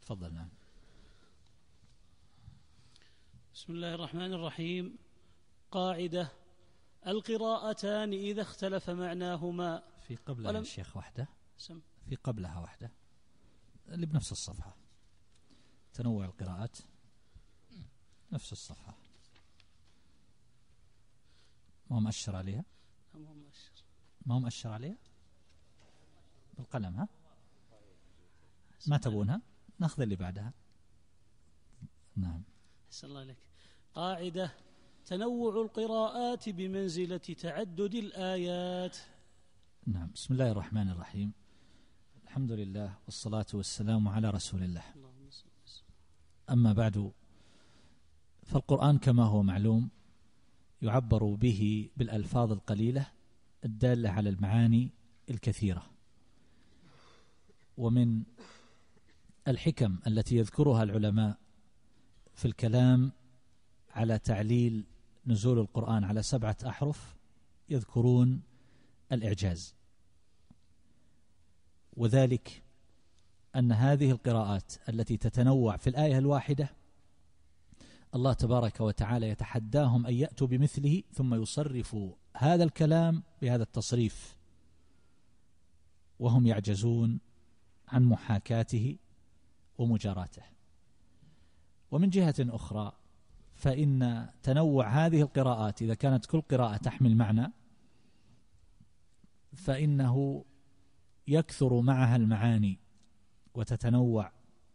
تفضل. نعم. بسم الله الرحمن الرحيم. قاعدة: القراءتان إذا اختلف معناهما. في قبلها يا شيخ وحدة، في قبلها وحدة اللي بنفس الصفحة، تنوع القراءات نفس الصفحة، ما هو مؤشر عليها؟ ما هو مؤشر عليها بالقلم. ها ما تبونها ناخذ اللي بعدها. نعم. أحسن الله لك. قاعدة: تنوع القراءات بمنزلة تعدد الآيات. نعم. بسم الله الرحمن الرحيم، الحمد لله والصلاة والسلام على رسول الله. أما بعد، فالقرآن كما هو معلوم يعبر به بالألفاظ القليلة الدالة على المعاني الكثيرة، ومن الحكم التي يذكرها العلماء في الكلام على تعليل نزول القرآن على 7 أحرف يذكرون الإعجاز، وذلك أن هذه القراءات التي تتنوع في الآية الواحدة الله تبارك وتعالى يتحداهم أن يأتوا بمثله ثم يصرفوا هذا الكلام بهذا التصريف، وهم يعجزون عن محاكاته ومجاراته. ومن جهة أخرى فإن تنوع هذه القراءات إذا كانت كل قراءة تحمل معنى فإنه يكثر معها المعاني وتتنوع،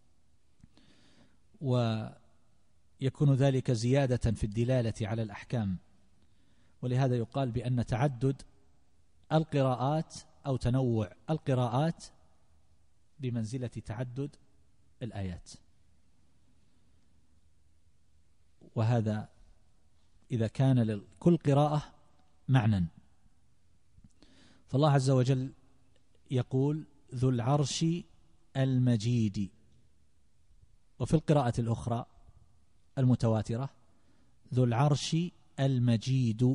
ويكون ذلك زيادة في الدلالة على الأحكام، ولهذا يقال بأن تعدد القراءات أو تنوع القراءات بمنزلة تعدد الآيات. وهذا إذا كان لكل قراءة معنى. فالله عز وجل يقول ذو العرش المجيد، وفي القراءة الأخرى المتواترة ذو العرش المجيد.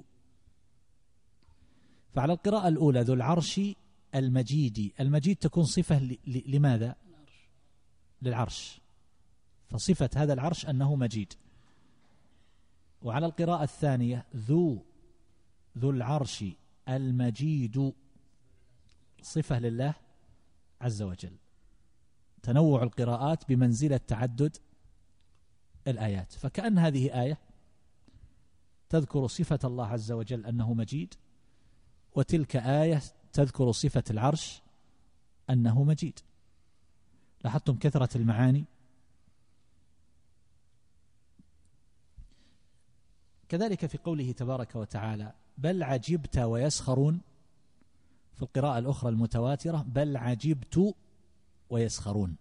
فعلى القراءة الأولى ذو العرش المجيد، المجيد تكون صفة لماذا؟ للعرش، فصفة هذا العرش أنه مجيد. وعلى القراءة الثانية ذو العرش المجيد، صفة لله عز وجل. تنوع القراءات بمنزلة تعدد الآيات، فكأن هذه آية تذكر صفة الله عز وجل أنه مجيد، وتلك آية تذكر صفة العرش أنه مجيد. لاحظتم كثرة المعاني؟ كذلك في قوله تبارك وتعالى بل عجبت ويسخرون، في القراءة الأخرى المتواترة بل عجبت ويسخرون.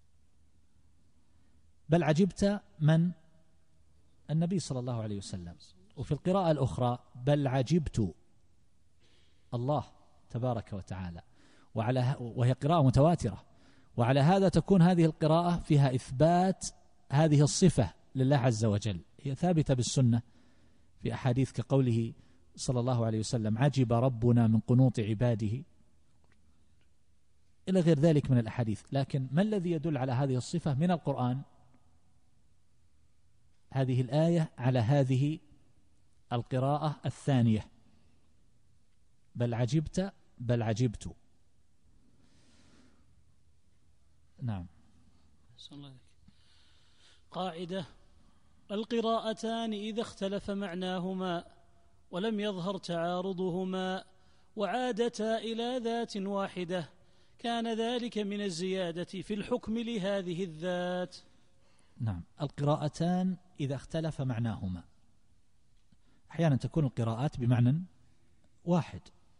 بل عجبت من؟ النبي صلى الله عليه وسلم. وفي القراءة الأخرى بل عجبت الله تبارك وتعالى، وهي قراءة متواترة. وعلى هذا تكون هذه القراءة فيها إثبات هذه الصفة لله عز وجل، هي ثابتة بالسنة في أحاديث كقوله صلى الله عليه وسلم عجب ربنا من قنوط عباده إلى غير ذلك من الأحاديث. لكن ما الذي يدل على هذه الصفة من القرآن؟ هذه الآية على هذه القراءة الثانية بل عجبت بل عجبت. نعم. قاعدة: القراءتان إذا اختلف معناهما ولم يظهر تعارضهما وعادتا إلى ذات واحدة كان ذلك من الزيادة في الحكم لهذه الذات. نعم. القراءتان إذا اختلف معناهما، أحيانا تكون القراءات بمعنى واحد،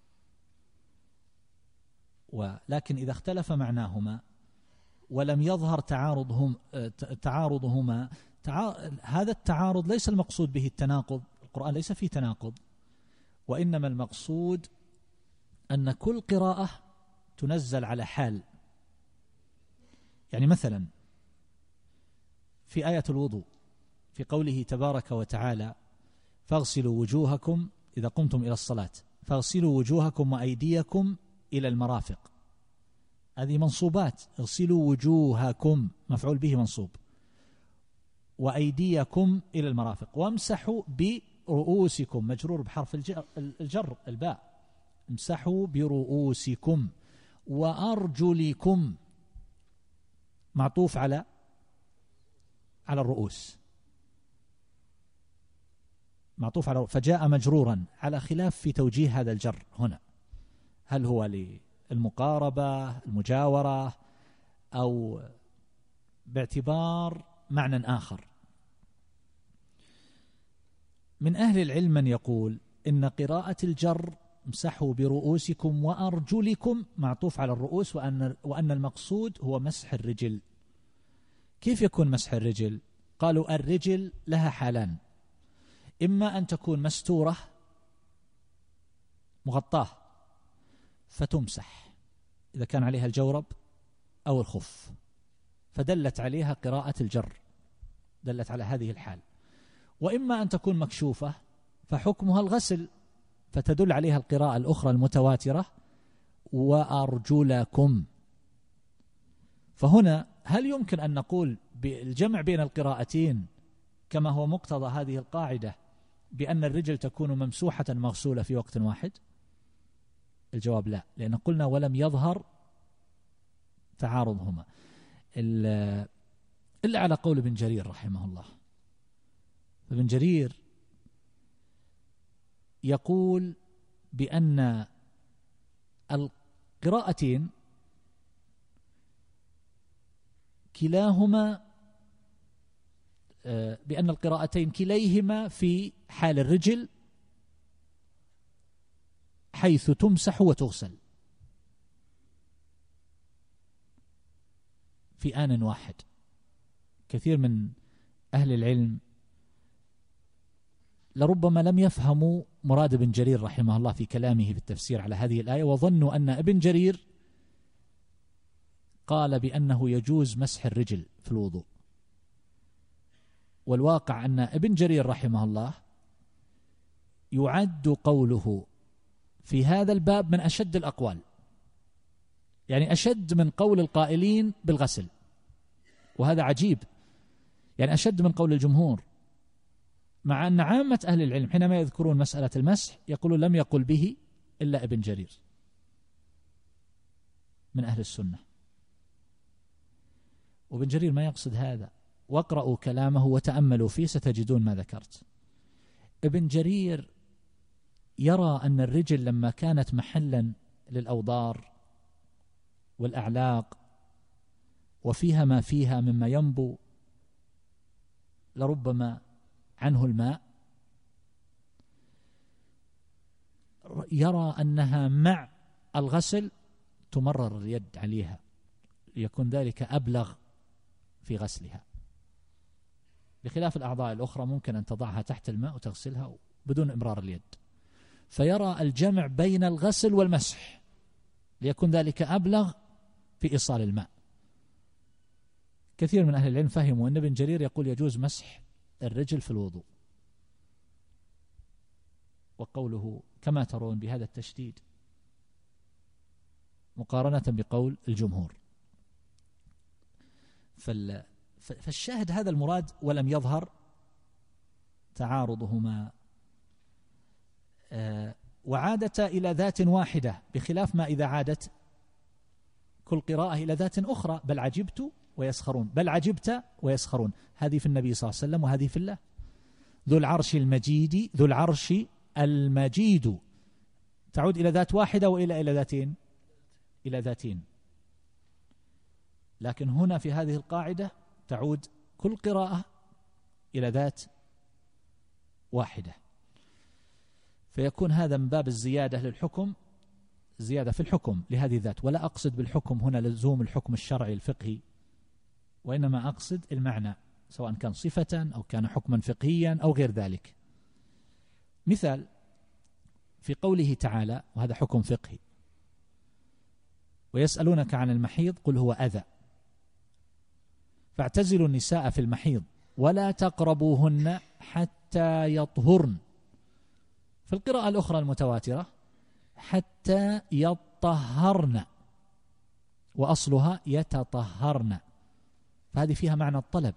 ولكن إذا اختلف معناهما ولم يظهر تعارضهما هذا التعارض ليس المقصود به التناقض، القرآن ليس فيه تناقض، وإنما المقصود أن كل قراءة تنزل على حال. يعني مثلا في آية الوضوء في قوله تبارك وتعالى فاغسلوا وجوهكم إذا قمتم إلى الصلاة، فاغسلوا وجوهكم وأيديكم إلى المرافق، هذه منصوبات، اغسلوا وجوهكم مفعول به منصوب، وأيديكم إلى المرافق، وامسحوا برؤوسكم مجرور بحرف الجر الباء، امسحوا برؤوسكم، وأرجلكم معطوف على الرؤوس، معطوف على، فجاء مجرورا على خلاف في توجيه هذا الجر هنا، هل هو للمقاربة المجاورة أو باعتبار معنى آخر. من أهل العلم من يقول إن قراءة الجر امسحوا برؤوسكم وأرجلكم معطوف على الرؤوس، وأن المقصود هو مسح الرجل. كيف يكون مسح الرجل؟ قالوا الرجل لها حالان، إما أن تكون مستورة مغطاة فتمسح إذا كان عليها الجورب أو الخف، فدلت عليها قراءة الجر، دلت على هذه الحال. وإما أن تكون مكشوفة فحكمها الغسل، فتدل عليها القراءة الأخرى المتواترة وأرجلكم. فهنا هل يمكن أن نقول بالجمع بين القراءتين كما هو مقتضى هذه القاعدة بأن الرجل تكون ممسوحة مغسولة في وقت واحد؟ الجواب لا، لأن قلنا ولم يظهر تعارضهما إلا على قول ابن جرير رحمه الله. ابن جرير يقول بأن القراءتين كلاهما، بأن القراءتين كليهما في حال الرجل حيث تمسح وتغسل في آن واحد. كثير من أهل العلم لربما لم يفهموا مراد ابن جرير رحمه الله في كلامه في التفسير على هذه الآية، وظنوا أن ابن جرير قال بأنه يجوز مسح الرجل في الوضوء. والواقع أن ابن جرير رحمه الله يعد قوله في هذا الباب من أشد الأقوال، يعني أشد من قول القائلين بالغسل، وهذا عجيب، يعني أشد من قول الجمهور، مع أن عامة أهل العلم حينما يذكرون مسألة المسح يقولون لم يقل به إلا ابن جرير من أهل السنة. وابن جرير ما يقصد هذا، واقرأوا كلامه وتأملوا فيه ستجدون ما ذكرت. ابن جرير يرى أن الرجل لما كانت محلا للأوضار والأعلاق وفيها ما فيها مما ينبو لربما عنه الماء، يرى أنها مع الغسل تمرر اليد عليها ليكون ذلك أبلغ في غسلها، بخلاف الأعضاء الأخرى ممكن أن تضعها تحت الماء وتغسلها بدون إمرار اليد. فيرى الجمع بين الغسل والمسح ليكون ذلك أبلغ في إيصال الماء. كثير من أهل العلم فهموا أن ابن جرير يقول يجوز مسح الرجل في الوضوء، وقوله كما ترون بهذا التشديد مقارنة بقول الجمهور. فالشاهد هذا المراد، ولم يظهر تعارضهما، وعادتا إلى ذات واحدة، بخلاف ما إذا عادت كل قراءة إلى ذات أخرى. بل عجبت ويسخرون، بل عجبت ويسخرون، هذه في النبي صلى الله عليه وسلم وهذه في الله. ذو العرش المجيد، ذو العرش المجيد تعود إلى ذات واحدة وإلى ذاتين، إلى ذاتين. لكن هنا في هذه القاعدة تعود كل قراءة إلى ذات واحدة، فيكون هذا من باب الزيادة للحكم، زيادة في الحكم لهذه الذات. ولا أقصد بالحكم هنا لزوم الحكم الشرعي الفقهي، وإنما أقصد المعنى، سواء كان صفة أو كان حكما فقهيا أو غير ذلك. مثال في قوله تعالى، وهذا حكم فقهي: ويسألونك عن المحيض قل هو أذى فاعتزلوا النساء في المحيض ولا تقربوهن حتى يطهرن. في القراءة الأخرى المتواترة حتى يطهرن، وأصلها يتطهرن، فهذه فيها معنى الطلب.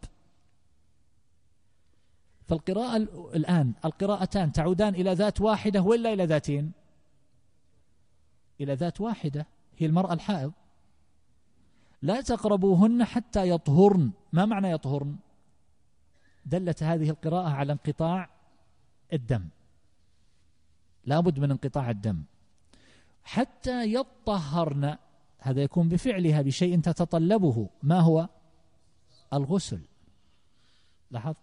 فالقراءة الآن القراءتان تعودان إلى ذات واحدة ولا إلى ذاتين؟ إلى ذات واحدة، هي المرأة الحائض. لا تقربوهن حتى يطهرن. ما معنى يطهرن؟ دلت هذه القراءة على انقطاع الدم، لا بد من انقطاع الدم. حتى يطهرن، هذا يكون بفعلها بشيء تتطلبه، ما هو؟ الغسل. لاحظت؟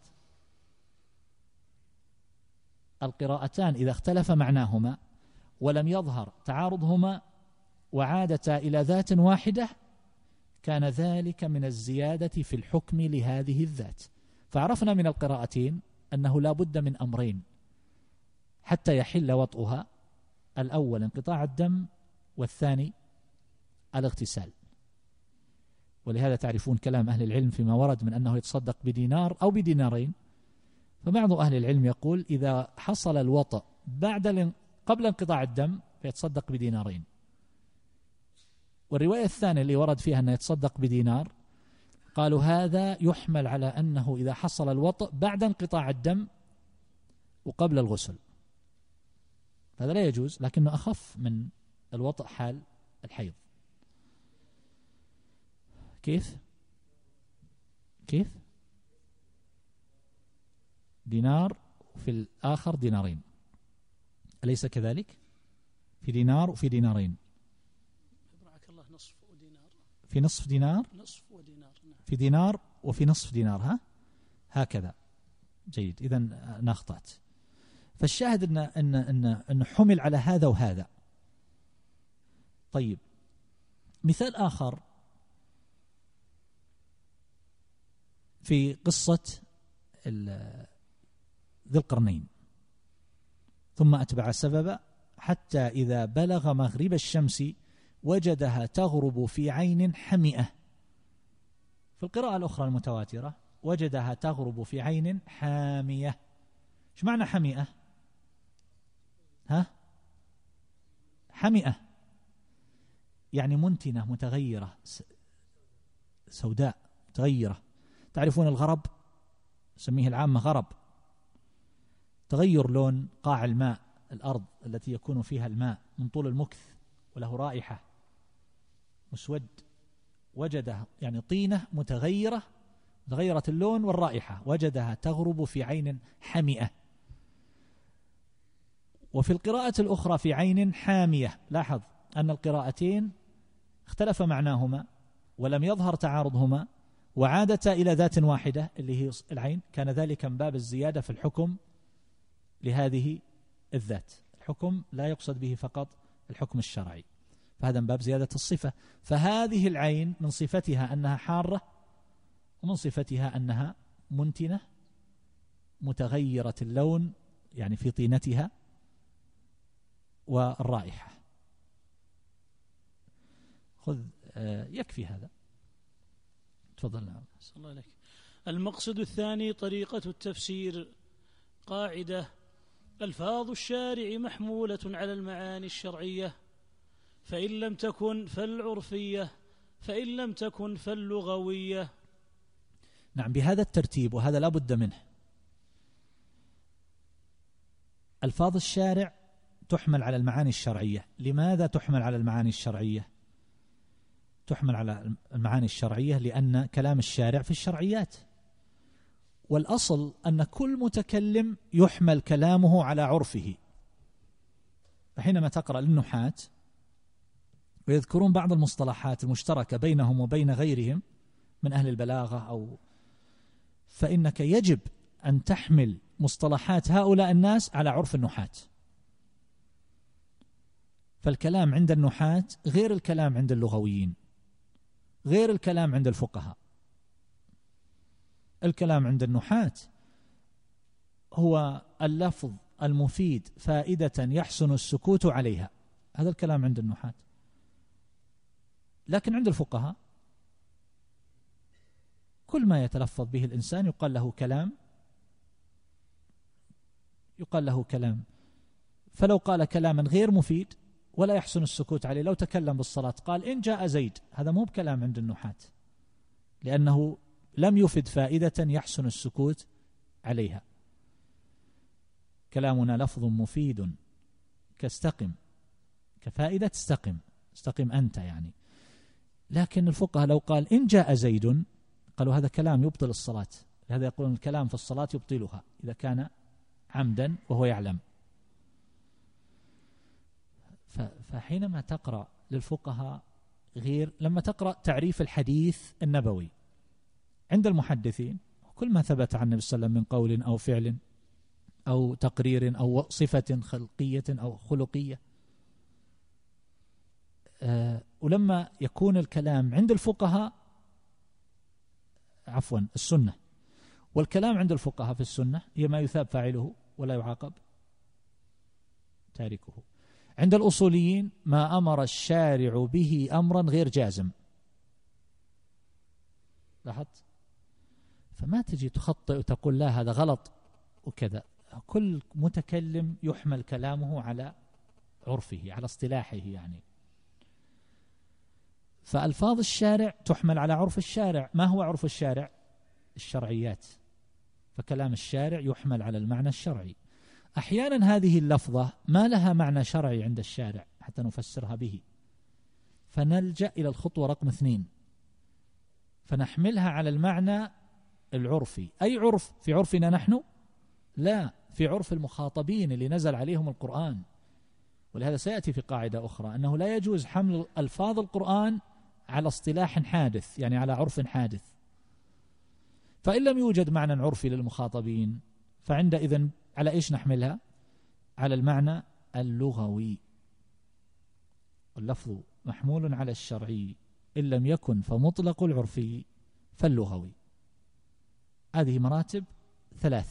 القراءتان إذا اختلف معناهما ولم يظهر تعارضهما وعادتا إلى ذات واحدة كان ذلك من الزيادة في الحكم لهذه الذات. فعرفنا من القراءتين أنه لا بد من أمرين حتى يحل وطئها: الأول انقطاع الدم، والثاني الاغتسال. ولهذا تعرفون كلام أهل العلم فيما ورد من أنه يتصدق بدينار أو بدينارين. فبعض أهل العلم يقول إذا حصل الوطأ قبل انقطاع الدم فيتصدق بدينارين. والرواية الثانية اللي ورد فيها أنه يتصدق بدينار، قالوا هذا يحمل على أنه إذا حصل الوطأ بعد انقطاع الدم وقبل الغسل، هذا لا يجوز، لكنه أخف من الوطأ حال الحيض. كيف؟ دينار وفي الآخر دينارين، أليس كذلك؟ في دينار وفي دينارين. نصف ودينار. في نصف دينار. نصف ودينار. في دينار وفي نصف دينار. هكذا. جيد. إذن أنا أخطأت. فالشاهد أن حمل على هذا وهذا. طيب، مثال آخر في قصة ذي القرنين: ثم أتبع سببا حتى إذا بلغ مغرب الشمس وجدها تغرب في عين حمئة. في القراءة الأخرى المتواترة: وجدها تغرب في عين حامية. ايش معنى حمئة؟ حمئة يعني منتنة، متغيرة، سوداء متغيرة. تعرفون الغرب، سميه العامة غرب، تغير لون قاع الماء، الأرض التي يكون فيها الماء من طول المكث، وله رائحة مسود. وجدها يعني طينة متغيرة اللون والرائحة. وجدها تغرب في عين حمئة. وفي القراءة الأخرى في عين حامية. لاحظ أن القراءتين اختلف معناهما ولم يظهر تعارضهما وعادتا إلى ذات واحدة اللي هي العين. كان ذلك من باب الزيادة في الحكم لهذه الذات. الحكم لا يقصد به فقط الحكم الشرعي، فهذا من باب زيادة الصفة. فهذه العين من صفتها أنها حارة، ومن صفتها أنها منتنة متغيرة اللون، يعني في طينتها والرائحة. خذ يكفي هذا. تفضل. نعم. صلى الله عليك. المقصد الثاني طريقة التفسير. قاعدة: ألفاظ الشارع محمولة على المعاني الشرعية، فإن لم تكن فالعرفية، فإن لم تكن فاللغوية. نعم، بهذا الترتيب، وهذا لا بد منه. ألفاظ الشارع تحمل على المعاني الشرعية. لماذا تحمل على المعاني الشرعية؟ تحمل على المعاني الشرعية لأن كلام الشارع في الشرعيات، والأصل أن كل متكلم يحمل كلامه على عرفه. فحينما تقرأ للنحاة ويذكرون بعض المصطلحات المشتركة بينهم وبين غيرهم من أهل البلاغة فإنك يجب أن تحمل مصطلحات هؤلاء الناس على عرف النحاة. فالكلام عند النحاة غير الكلام عند اللغويين، غير الكلام عند الفقهاء. الكلام عند النحاة هو اللفظ المفيد فائدة يحسن السكوت عليها، هذا الكلام عند النحاة. لكن عند الفقهاء كل ما يتلفظ به الإنسان يقال له كلام. فلو قال كلاما غير مفيد ولا يحسن السكوت عليه، لو تكلم بالصلاة قال إن جاء زيد، هذا مو بكلام عند النحاة، لأنه لم يفد فائدة يحسن السكوت عليها. كلامنا لفظ مفيد كاستقم، كفائدة استقم أنت يعني. لكن الفقهاء لو قال إن جاء زيد، قالوا هذا كلام يبطل الصلاة. هذا يقولون الكلام في الصلاة يبطلها إذا كان عمدا وهو يعلم. فحينما تقرأ للفقهاء غير لما تقرأ تعريف الحديث النبوي عند المحدثين، كل ما ثبت عن النبي صلى الله عليه وسلم من قول أو فعل أو تقرير أو صفة خلقية أو خلقية، ولما يكون الكلام عند الفقهاء السنة، والكلام عند الفقهاء في السنة هي ما يثاب فاعله ولا يعاقب تاركه. عند الأصوليين ما أمر الشارع به أمرا غير جازم. لاحظت؟ فما تجي تخطئ وتقول لا هذا غلط وكذا. كل متكلم يحمل كلامه على عرفه، على اصطلاحه يعني. فألفاظ الشارع تحمل على عرف الشارع. ما هو عرف الشارع؟ الشرعيات. فكلام الشارع يحمل على المعنى الشرعي. أحيانا هذه اللفظة ما لها معنى شرعي عند الشارع حتى نفسرها به، فنلجأ إلى الخطوة رقم 2، فنحملها على المعنى العرفي. أي عرف؟ في عرفنا نحن؟ لا، في عرف المخاطبين اللي نزل عليهم القرآن. ولهذا سيأتي في قاعدة أخرى أنه لا يجوز حمل ألفاظ القرآن على اصطلاح حادث، يعني على عرف حادث. فإن لم يوجد معنى عرفي للمخاطبين فعندئذ على إيش نحملها؟ على المعنى اللغوي. اللفظ محمول على الشرعي، إن لم يكن فمطلق العرفي فاللغوي. هذه مراتب 3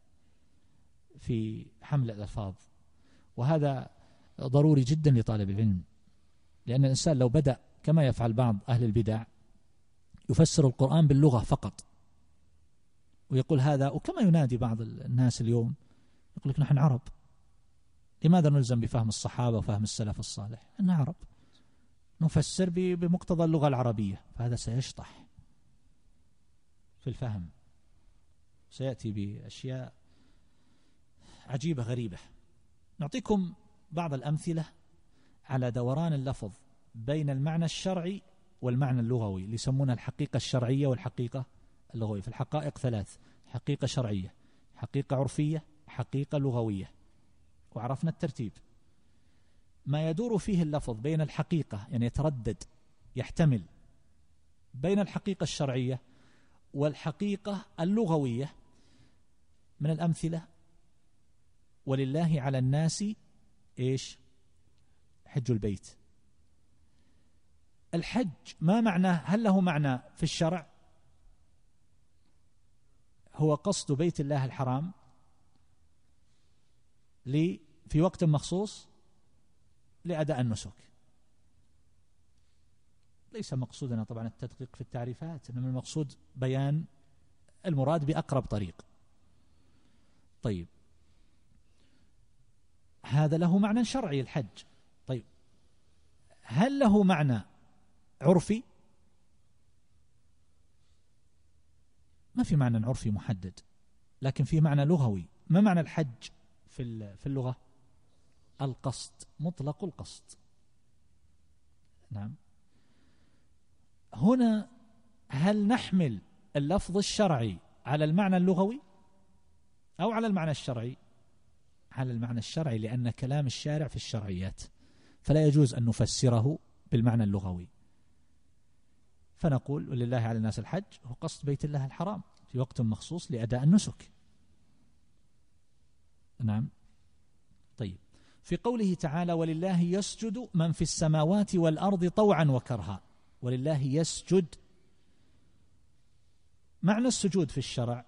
في حمل الألفاظ، وهذا ضروري جدا لطالب العلم. لأن الإنسان لو بدأ كما يفعل بعض أهل البدع يفسر القرآن باللغة فقط ويقول هذا، وكما ينادي بعض الناس اليوم يقول لك نحن عرب، لماذا نلزم بفهم الصحابة وفهم السلف الصالح؟ أن عرب نفسر بمقتضى اللغة العربية. فهذا سيشطح في الفهم، سيأتي بأشياء عجيبة غريبة. نعطيكم بعض الأمثلة على دوران اللفظ بين المعنى الشرعي والمعنى اللغوي، اللي يسمونها الحقيقة الشرعية والحقيقة اللغوية. في الحقائق 3: حقيقة شرعية، حقيقة عرفية، حقيقة لغوية. وعرفنا الترتيب. ما يدور فيه اللفظ بين الحقيقة، يعني يتردد يحتمل بين الحقيقة الشرعية والحقيقة اللغوية. من الأمثلة: ولله على الناس إيش؟ حج البيت. الحج ما معناه؟ هل له معنى في الشرع؟ هو قصد بيت الله الحرام في وقت مخصوص لأداء النسك. ليس مقصودنا طبعا التدقيق في التعريفات، إنما المقصود بيان المراد بأقرب طريق. طيب، هذا له معنى شرعي الحج. طيب، هل له معنى عرفي؟ ما في معنى عرفي محدد، لكن في معنى لغوي. ما معنى الحج في اللغة؟ القصد، مطلق القصد. نعم. هنا هل نحمل اللفظ الشرعي على المعنى اللغوي أو على المعنى الشرعي؟ على المعنى الشرعي، لأن كلام الشارع في الشرعيات، فلا يجوز أن نفسره بالمعنى اللغوي. فنقول ولله على الناس الحج هو قصد بيت الله الحرام في وقت مخصوص لأداء النسك. نعم. طيب، في قوله تعالى ولله يسجد من في السماوات والأرض طوعا وكرها. ولله يسجد، معنى السجود في الشرع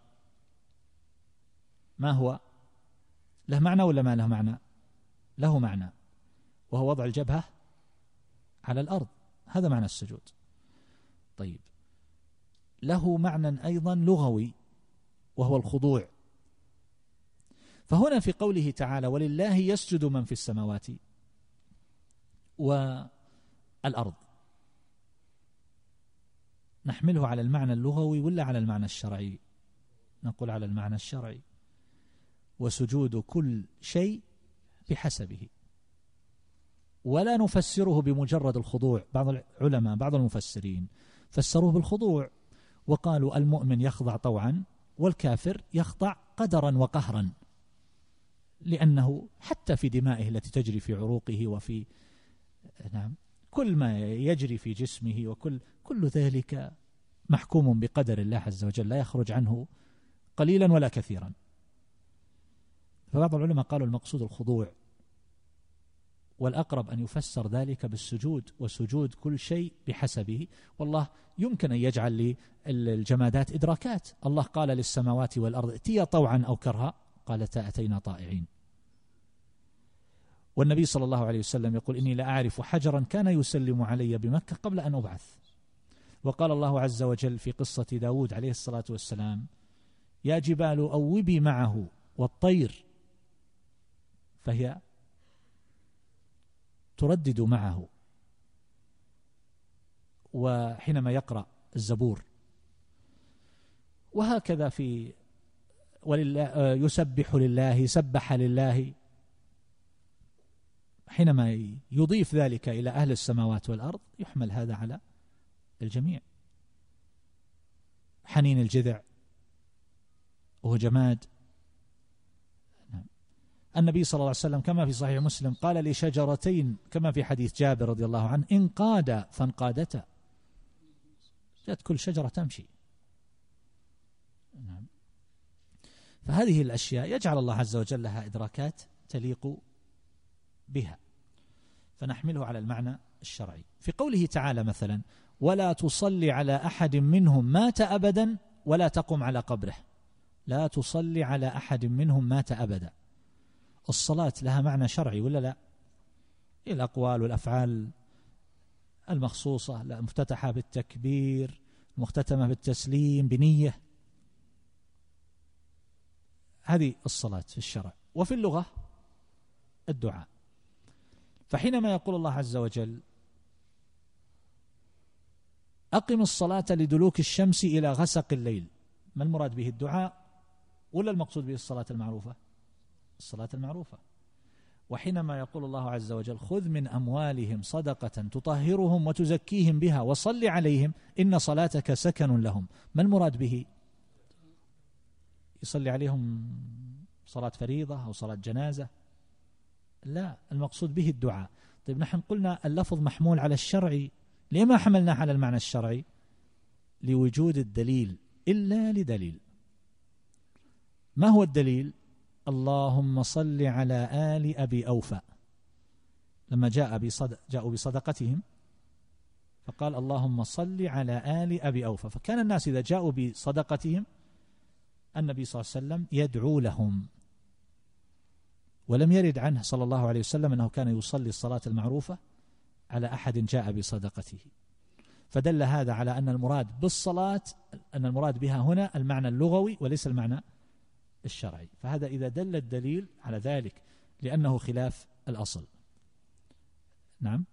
ما هو؟ له معنى ولا ما له معنى؟ له معنى، وهو وضع الجبهة على الأرض، هذا معنى السجود. طيب، له معنى أيضا لغوي وهو الخضوع. فهنا في قوله تعالى ولله يسجد من في السماوات والأرض، نحمله على المعنى اللغوي ولا على المعنى الشرعي؟ نقول على المعنى الشرعي. وسجود كل شيء بحسبه، ولا نفسره بمجرد الخضوع. بعض العلماء بعض المفسرين فسروه بالخضوع وقالوا المؤمن يخضع طوعا والكافر يخضع قدرا وقهرا، لأنه حتى في دمائه التي تجري في عروقه وفي كل ما يجري في جسمه كل ذلك محكوم بقدر الله عز وجل، لا يخرج عنه قليلا ولا كثيرا. فبعض العلماء قالوا المقصود الخضوع، والأقرب أن يفسر ذلك بالسجود، وسجود كل شيء بحسبه. والله يمكن أن يجعل للجمادات إدراكات. الله قال للسماوات والأرض ائتيا طوعا أو كرها قالتا أتينا طائعين. والنبي صلى الله عليه وسلم يقول إني لأعرف حجرا كان يسلم علي بمكة قبل أن أبعث. وقال الله عز وجل في قصة داود عليه الصلاة والسلام يا جبال أوبي معه والطير، فهي تردد معه. وحينما يقرأ الزبور، وهكذا في ولله يسبح لله، سبح لله، حينما يضيف ذلك إلى أهل السماوات والأرض يحمل هذا على الجميع. حنين الجذع وهو جماد. النبي صلى الله عليه وسلم كما في صحيح مسلم قال لشجرتين كما في حديث جابر رضي الله عنه انقادا فانقادتا، جاءت كل شجرة تمشي. فهذه الأشياء يجعل الله عز وجل لها إدراكات تليق بها، فنحمله على المعنى الشرعي. في قوله تعالى مثلا ولا تصلي على أحد منهم مات أبدا ولا تقم على قبره، لا تصلي على أحد منهم مات أبدا. الصلاة لها معنى شرعي ولا لا؟ الأقوال والأفعال المخصوصة المفتتحة بالتكبير، مختتمة بالتسليم بنية، هذه الصلاة في الشرع. وفي اللغة الدعاء. فحينما يقول الله عز وجل أقم الصلاة لدلوك الشمس إلى غسق الليل، ما المراد به؟ الدعاء ولا المقصود به الصلاة المعروفة؟ الصلاة المعروفة. وحينما يقول الله عز وجل خذ من أموالهم صدقة تطهرهم وتزكيهم بها وصل عليهم إن صلاتك سكن لهم، ما المراد به؟ يصلي عليهم صلاة فريضة أو صلاة جنازة؟ لا، المقصود به الدعاء. طيب نحن قلنا اللفظ محمول على الشرعي، لما حملناه على المعنى الشرعي؟ لوجود الدليل إلا لدليل. ما هو الدليل؟ اللهم صل على آل أبي أوفى، لما جاءوا بصدقتهم فقال اللهم صل على آل أبي أوفى. فكان الناس إذا جاءوا بصدقتهم النبي صلى الله عليه وسلم يدعو لهم، ولم يرد عنه صلى الله عليه وسلم أنه كان يصلي الصلاة المعروفة على أحد جاء بصدقته. فدل هذا على أن المراد بالصلاة أن المراد بها هنا المعنى اللغوي وليس المعنى الشرعي. فهذا إذا دل الدليل على ذلك، لأنه خلاف الأصل. نعم.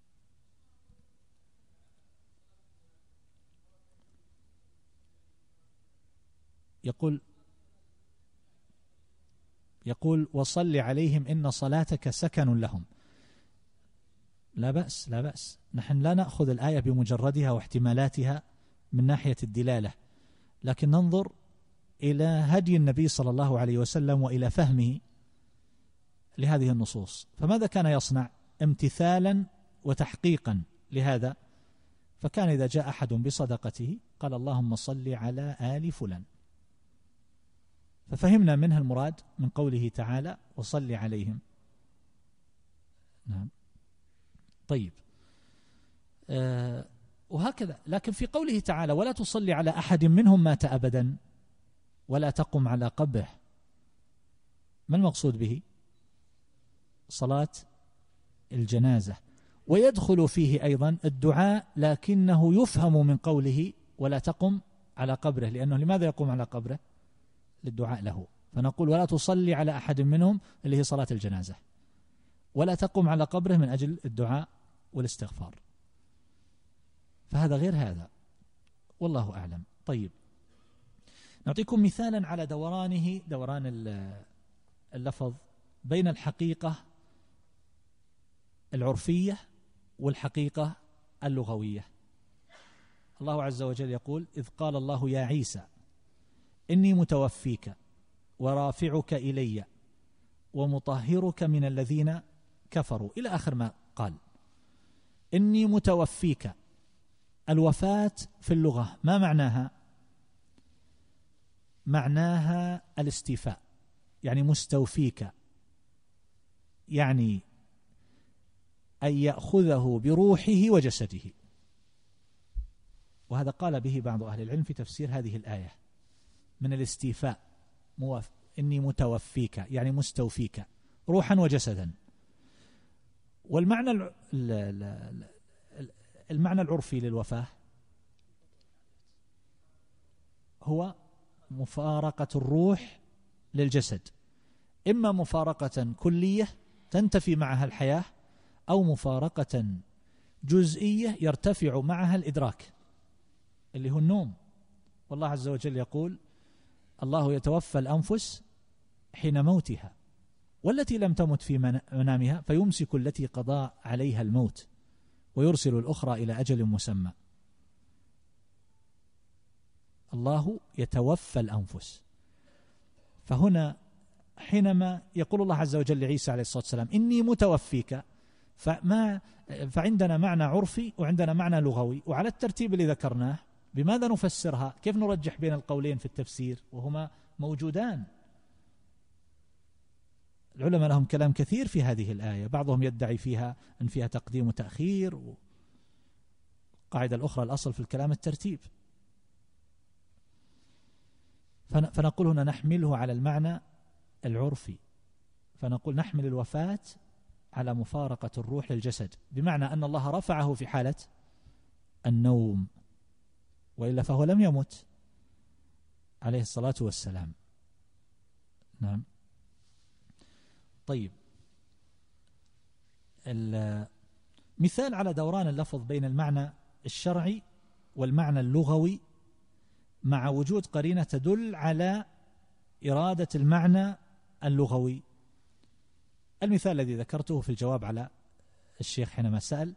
يقول وصل عليهم إن صلاتك سكن لهم. لا بأس، لا بأس، نحن لا نأخذ الآية بمجردها واحتمالاتها من ناحية الدلالة، لكن ننظر إلى هدي النبي صلى الله عليه وسلم وإلى فهمه لهذه النصوص. فماذا كان يصنع؟ امتثالا وتحقيقا لهذا. فكان إذا جاء أحد بصدقته قال اللهم صل على آل فلان، ففهمنا منها المراد من قوله تعالى وصل عليهم. نعم. طيب وهكذا. لكن في قوله تعالى ولا تصلي على أحد منهم مات أبدا ولا تقم على قبره، ما المقصود به؟ صلاة الجنازة. ويدخل فيه أيضا الدعاء، لكنه يفهم من قوله ولا تقم على قبره، لأنه لماذا يقوم على قبره؟ للدعاء له. فنقول ولا تصلي على أحد منهم اللي هي صلاة الجنازة، ولا تقم على قبره من أجل الدعاء والاستغفار. فهذا غير هذا. والله أعلم. طيب، نعطيكم مثالا على دوران اللفظ بين الحقيقة العرفية والحقيقة اللغوية. الله عز وجل يقول: إذ قال الله يا عيسى إني متوفيك ورافعك إلي ومطهرك من الذين كفروا، إلى آخر ما قال. إني متوفيك، الوفاة في اللغة ما معناها؟ معناها الاستيفاء، يعني مستوفيك، يعني أن يأخذه بروحه وجسده. وهذا قال به بعض أهل العلم في تفسير هذه الآية، من الاستيفاء. إني متوفيك يعني مستوفيك روحا وجسدا. والمعنى المعنى العرفي للوفاة هو مفارقة الروح للجسد، إما مفارقة كلية تنتفي معها الحياة، أو مفارقة جزئية يرتفع معها الإدراك اللي هو النوم. والله عز وجل يقول: الله يتوفى الأنفس حين موتها والتي لم تمت في منامها فيمسك التي قضى عليها الموت ويرسل الأخرى إلى أجل مسمى. الله يتوفى الأنفس. فهنا حينما يقول الله عز وجل لعيسى عليه الصلاة والسلام إني متوفيك، فعندنا معنى عرفي وعندنا معنى لغوي، وعلى الترتيب اللي ذكرناه بماذا نفسرها؟ كيف نرجح بين القولين في التفسير وهما موجودان؟ العلماء لهم كلام كثير في هذه الآية، بعضهم يدعي فيها أن فيها تقديم وتأخير، والقاعدة الأخرى الأصل في الكلام الترتيب. فنقول هنا نحمله على المعنى العرفي، فنقول نحمل الوفاة على مفارقة الروح للجسد، بمعنى أن الله رفعه في حالة النوم، وإلا فهو لم يمت عليه الصلاة والسلام. نعم. طيب، مثال على دوران اللفظ بين المعنى الشرعي والمعنى اللغوي مع وجود قرينة تدل على إرادة المعنى اللغوي. المثال الذي ذكرته في الجواب على الشيخ حينما سأل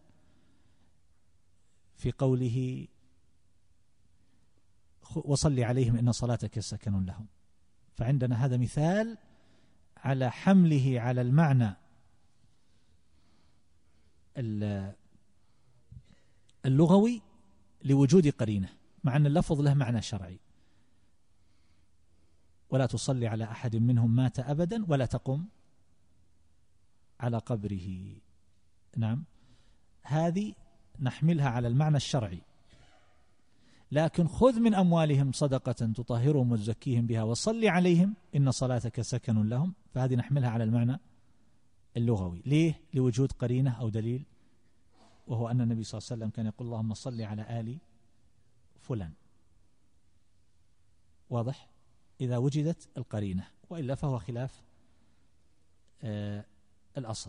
في قوله وصلي عليهم إن صلاتك سكن لهم، فعندنا هذا مثال على حمله على المعنى اللغوي لوجود قرينة، مع أن اللفظ له معنى شرعي: ولا تصلي على أحد منهم مات أبدا ولا تقم على قبره. نعم، هذه نحملها على المعنى الشرعي. لكن خذ من أموالهم صدقة تطهرهم وتزكيهم بها وصلي عليهم إن صلاتك سكن لهم، فهذه نحملها على المعنى اللغوي. ليه؟ لوجود قرينة أو دليل، وهو أن النبي صلى الله عليه وسلم كان يقول اللهم صل على آل فلان. واضح؟ إذا وجدت القرينة، وإلا فهو خلاف الأصل.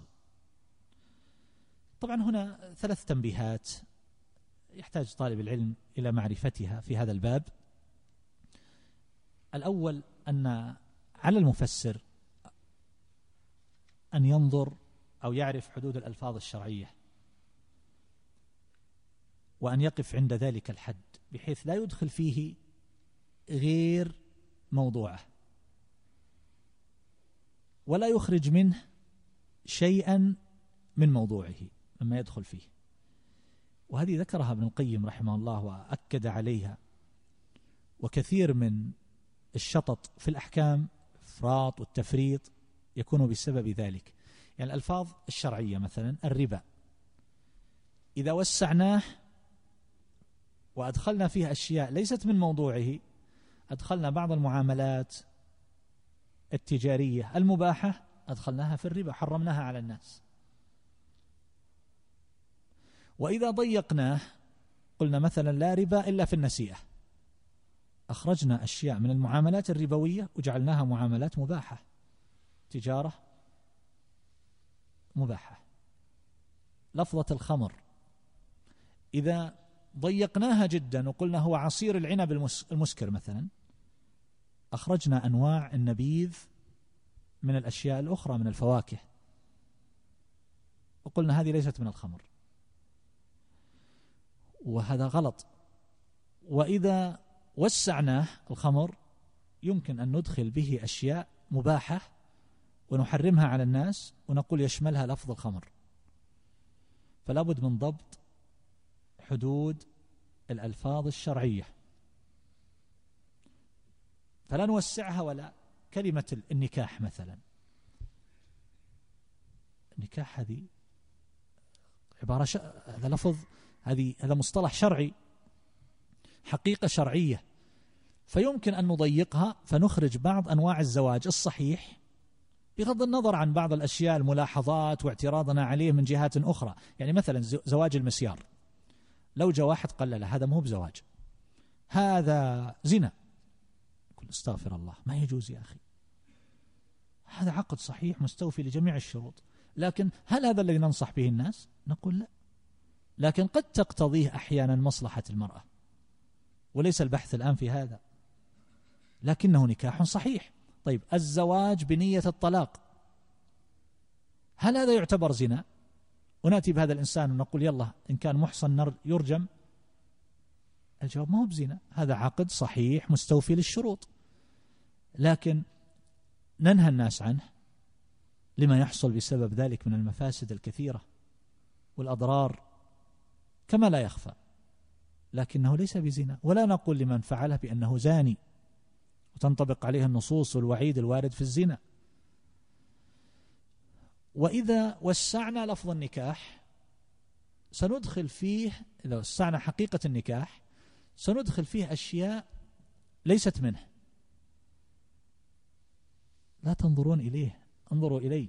طبعا هنا 3 تنبيهات يحتاج طالب العلم إلى معرفتها في هذا الباب. الأول أن على المفسر أن ينظر أو يعرف حدود الألفاظ الشرعية، وأن يقف عند ذلك الحد بحيث لا يدخل فيه غير موضوعه، ولا يخرج منه شيئا من موضوعه مما يدخل فيه. وهذه ذكرها ابن القيم رحمه الله وأكد عليها. وكثير من الشطط في الأحكام الإفراط والتفريط يكون بسبب ذلك. يعني الألفاظ الشرعية مثلا الربا، إذا وسعناه وأدخلنا فيها أشياء ليست من موضوعه، أدخلنا بعض المعاملات التجارية المباحة أدخلناها في الربا، حرمناها على الناس. وإذا ضيقناه قلنا مثلا لا ربا إلا في النسيئة، أخرجنا أشياء من المعاملات الربوية وجعلناها معاملات مباحة، تجارة مباحة. لفظة الخمر إذا ضيقناها جدا وقلنا هو عصير العنب المسكر مثلا، أخرجنا أنواع النبيذ من الأشياء الأخرى من الفواكه وقلنا هذه ليست من الخمر، وهذا غلط. وإذا وسعناه الخمر يمكن أن ندخل به أشياء مباحة ونحرمها على الناس ونقول يشملها لفظ الخمر، فلا بد من ضبط حدود الألفاظ الشرعية، فلا نوسعها. ولا كلمة النكاح مثلا، النكاح هذه عبارة هذا لفظ، هذا مصطلح شرعي، حقيقة شرعية، فيمكن أن نضيقها فنخرج بعض أنواع الزواج الصحيح بغض النظر عن بعض الأشياء الملاحظات واعتراضنا عليه من جهات أخرى. يعني مثلا زواج المسيار، لو جاء واحد قال لا هذا مو بزواج، هذا زنا، قل استغفر الله، ما يجوز يا أخي، هذا عقد صحيح مستوفي لجميع الشروط، لكن هل هذا الذي ننصح به الناس؟ نقول لا، لكن قد تقتضيه أحيانا مصلحة المرأة، وليس البحث الآن في هذا، لكنه نكاح صحيح. طيب الزواج بنية الطلاق، هل هذا يعتبر زنا؟ ونأتي بهذا الإنسان ونقول يلا إن كان محصن يرجم؟ الجواب ما هو بزنا، هذا عقد صحيح مستوفي للشروط، لكن ننهى الناس عنه لما يحصل بسبب ذلك من المفاسد الكثيرة والأضرار كما لا يخفى، لكنه ليس بزنا. ولا نقول لمن فعله بأنه زاني وتنطبق عليه النصوص والوعيد الوارد في الزنا. وإذا وسعنا لفظ النكاح سندخل فيه، إذا وسعنا حقيقة النكاح سندخل فيه أشياء ليست منه. لا تنظرون إليه، انظروا إلي.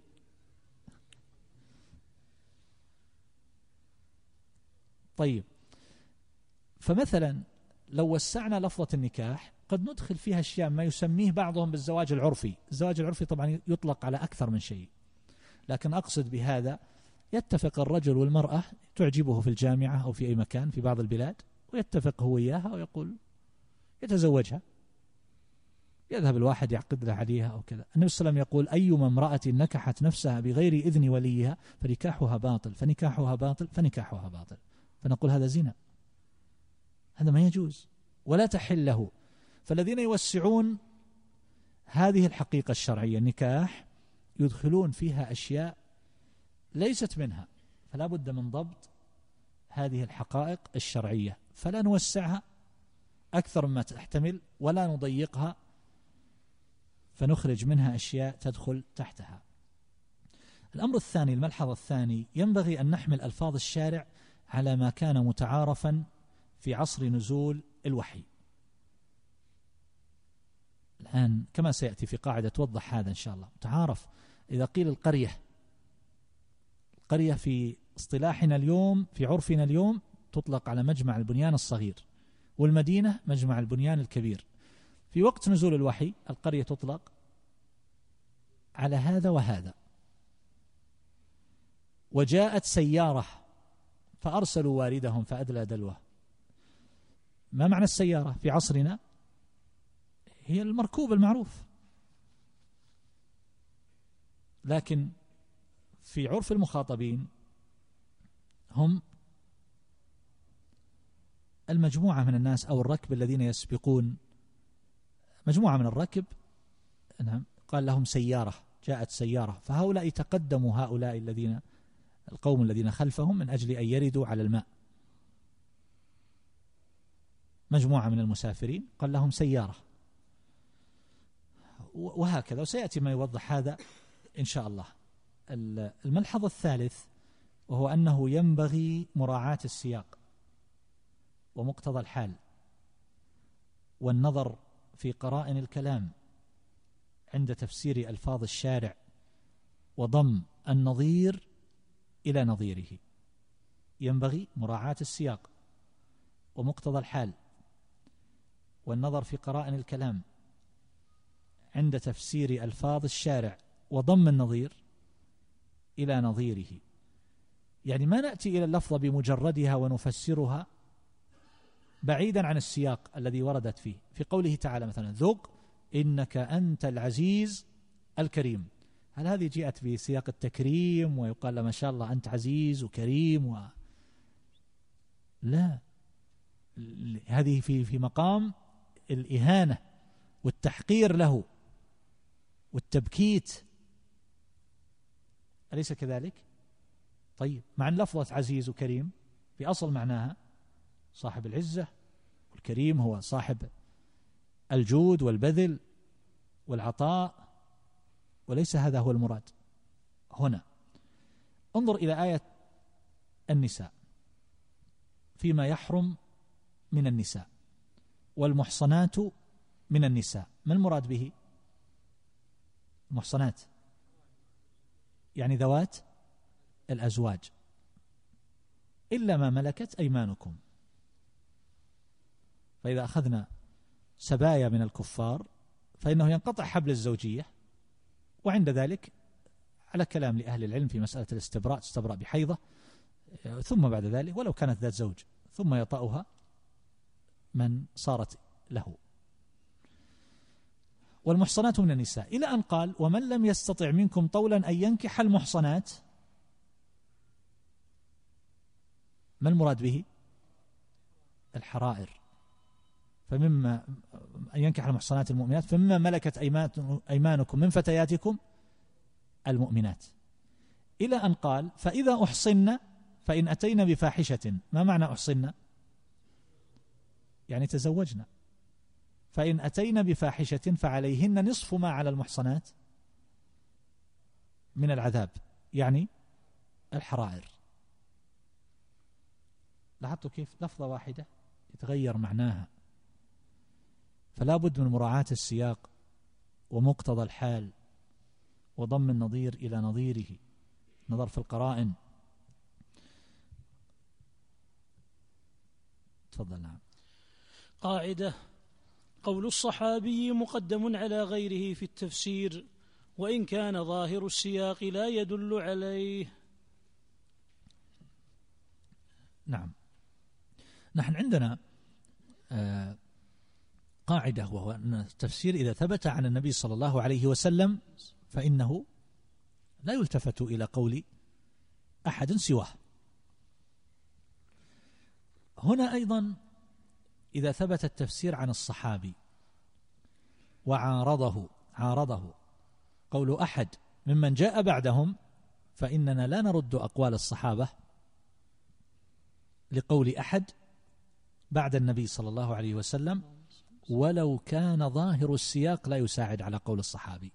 طيب، فمثلا لو وسعنا لفظة النكاح قد ندخل فيها أشياء ما يسميه بعضهم بالزواج العرفي. الزواج العرفي طبعا يطلق على أكثر من شيء، لكن أقصد بهذا يتفق الرجل والمرأة، تعجبه في الجامعة أو في أي مكان في بعض البلاد، ويتفق هو إياها ويقول يتزوجها، يذهب الواحد يعقد له عليها أو كذا. النبي صلى الله عليه وسلم يقول أيما امرأة نكحت نفسها بغير إذن وليها فنكاحها باطل، فنكاحها باطل، فنكاحها باطل. فنقول هذا زنا، هذا ما يجوز ولا تحل له. فالذين يوسعون هذه الحقيقة الشرعية النكاح يدخلون فيها أشياء ليست منها، فلا بد من ضبط هذه الحقائق الشرعية، فلا نوسعها أكثر مما تحتمل ولا نضيقها فنخرج منها أشياء تدخل تحتها. الأمر الثاني، الملحظ الثاني، ينبغي أن نحمل ألفاظ الشارع على ما كان متعارفا في عصر نزول الوحي. الآن كما سيأتي في قاعدة توضح هذا إن شاء الله، متعارف. إذا قيل القرية في اصطلاحنا اليوم في عرفنا اليوم تطلق على مجمع البنيان الصغير، والمدينة مجمع البنيان الكبير. في وقت نزول الوحي القرية تطلق على هذا وهذا. وجاءت سيارة فأرسلوا واردهم فأدلى دلوه. ما معنى السيارة في عصرنا؟ هي المركوب المعروف، لكن في عرف المخاطبين هم المجموعة من الناس أو الركب الذين يسبقون، مجموعة من الركب قال لهم سيارة، جاءت سيارة، فهؤلاء تقدموا هؤلاء القوم الذين خلفهم من أجل أن يردوا على الماء. مجموعة من المسافرين قال لهم سيارة، وهكذا، وسيأتي ما يوضح هذا إن شاء الله. الملحظ الثالث وهو أنه ينبغي مراعاة السياق ومقتضى الحال والنظر في قرائن الكلام عند تفسير ألفاظ الشارع وضم النظير إلى نظيره. ينبغي مراعاة السياق ومقتضى الحال والنظر في قرائن الكلام عند تفسير ألفاظ الشارع وضم النظير إلى نظيره. يعني ما نأتي إلى اللفظة بمجردها ونفسرها بعيدا عن السياق الذي وردت فيه. في قوله تعالى مثلا ذق إنك أنت العزيز الكريم، هل هذه جاءت بسياق التكريم ويقال له ما شاء الله أنت عزيز وكريم لا، هذه في مقام الإهانة والتحقير له والتبكيت، أليس كذلك؟ طيب، مع أن لفظة عزيز وكريم في أصل معناها صاحب العزة، والكريم هو صاحب الجود والبذل والعطاء، وليس هذا هو المراد هنا. انظر إلى آية النساء فيما يحرم من النساء، والمحصنات من النساء، ما المراد به؟ المحصنات يعني ذوات الأزواج إلا ما ملكت أيمانكم. فإذا أخذنا سبايا من الكفار فإنه ينقطع حبل الزوجية، وعند ذلك على كلام لأهل العلم في مسألة الاستبراء تستبرأ بحيضة، ثم بعد ذلك ولو كانت ذات زوج ثم يطأها من صارت له. والمحصنات من النساء إلى أن قال ومن لم يستطع منكم طولا أن ينكح المحصنات، ما المراد به؟ الحرائر. فمما أن ينكح المحصنات المؤمنات فمما ملكت أيمانكم من فتياتكم المؤمنات، إلى أن قال فإذا أحصن فإن أتينا بفاحشة. ما معنى أحصن؟ يعني تزوجنا. فإن أتينا بفاحشة فعليهن نصف ما على المحصنات من العذاب، يعني الحرائر. لاحظتوا كيف لفظة واحدة يتغير معناها؟ فلا بد من مراعاة السياق ومقتضى الحال وضم النظير إلى نظيره، نظر في القرائن. تفضل. نعم. قاعدة: قول الصحابي مقدم على غيره في التفسير وإن كان ظاهر السياق لا يدل عليه. نعم. نحن عندنا قاعدة، وهو أن التفسير إذا ثبت عن النبي صلى الله عليه وسلم فإنه لا يلتفت إلى قول أحد سواه. هنا أيضا إذا ثبت التفسير عن الصحابي وعارضه قول أحد ممن جاء بعدهم، فإننا لا نرد أقوال الصحابة لقول أحد بعد النبي صلى الله عليه وسلم ولو كان ظاهر السياق لا يساعد على قول الصحابي.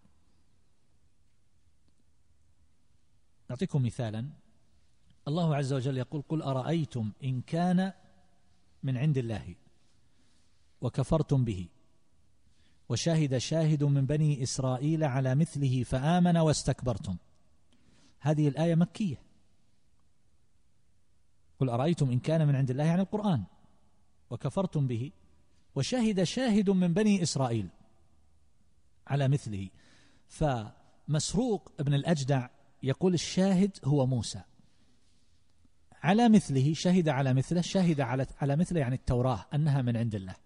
نعطيكم مثالا. الله عز وجل يقول قل أرأيتم إن كان من عند الله وكفرتم به وشهد شاهد من بني إسرائيل على مثله فآمن واستكبرتم. هذه الآية مكية. قل أرأيتم إن كان من عند الله يعني القرآن وكفرتم به وشهد شاهد من بني إسرائيل على مثله. فمسروق ابن الأجدع يقول الشاهد هو موسى، على مثله شهد على مثله، شهد على مثله يعني التوراة أنها من عند الله.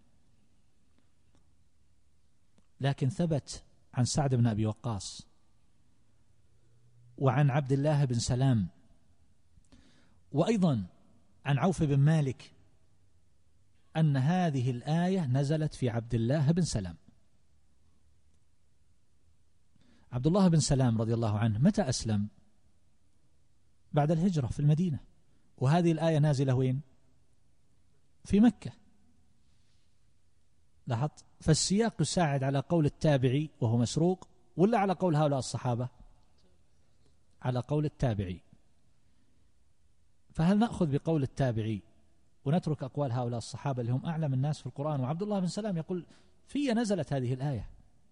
لكن ثبت عن سعد بن أبي وقاص وعن عبد الله بن سلام وأيضا عن عوف بن مالك أن هذه الآية نزلت في عبد الله بن سلام. عبد الله بن سلام رضي الله عنه متى أسلم؟ بعد الهجرة في المدينة، وهذه الآية نازلة وين؟ في مكة. لاحظت؟ فالسياق يساعد على قول التابعي وهو مسروق، ولا على قول هؤلاء الصحابة؟ على قول التابعي. فهل نأخذ بقول التابعي ونترك أقوال هؤلاء الصحابة اللي هم أعلم الناس في القرآن؟ وعبد الله بن سلام يقول في نزلت هذه الآية.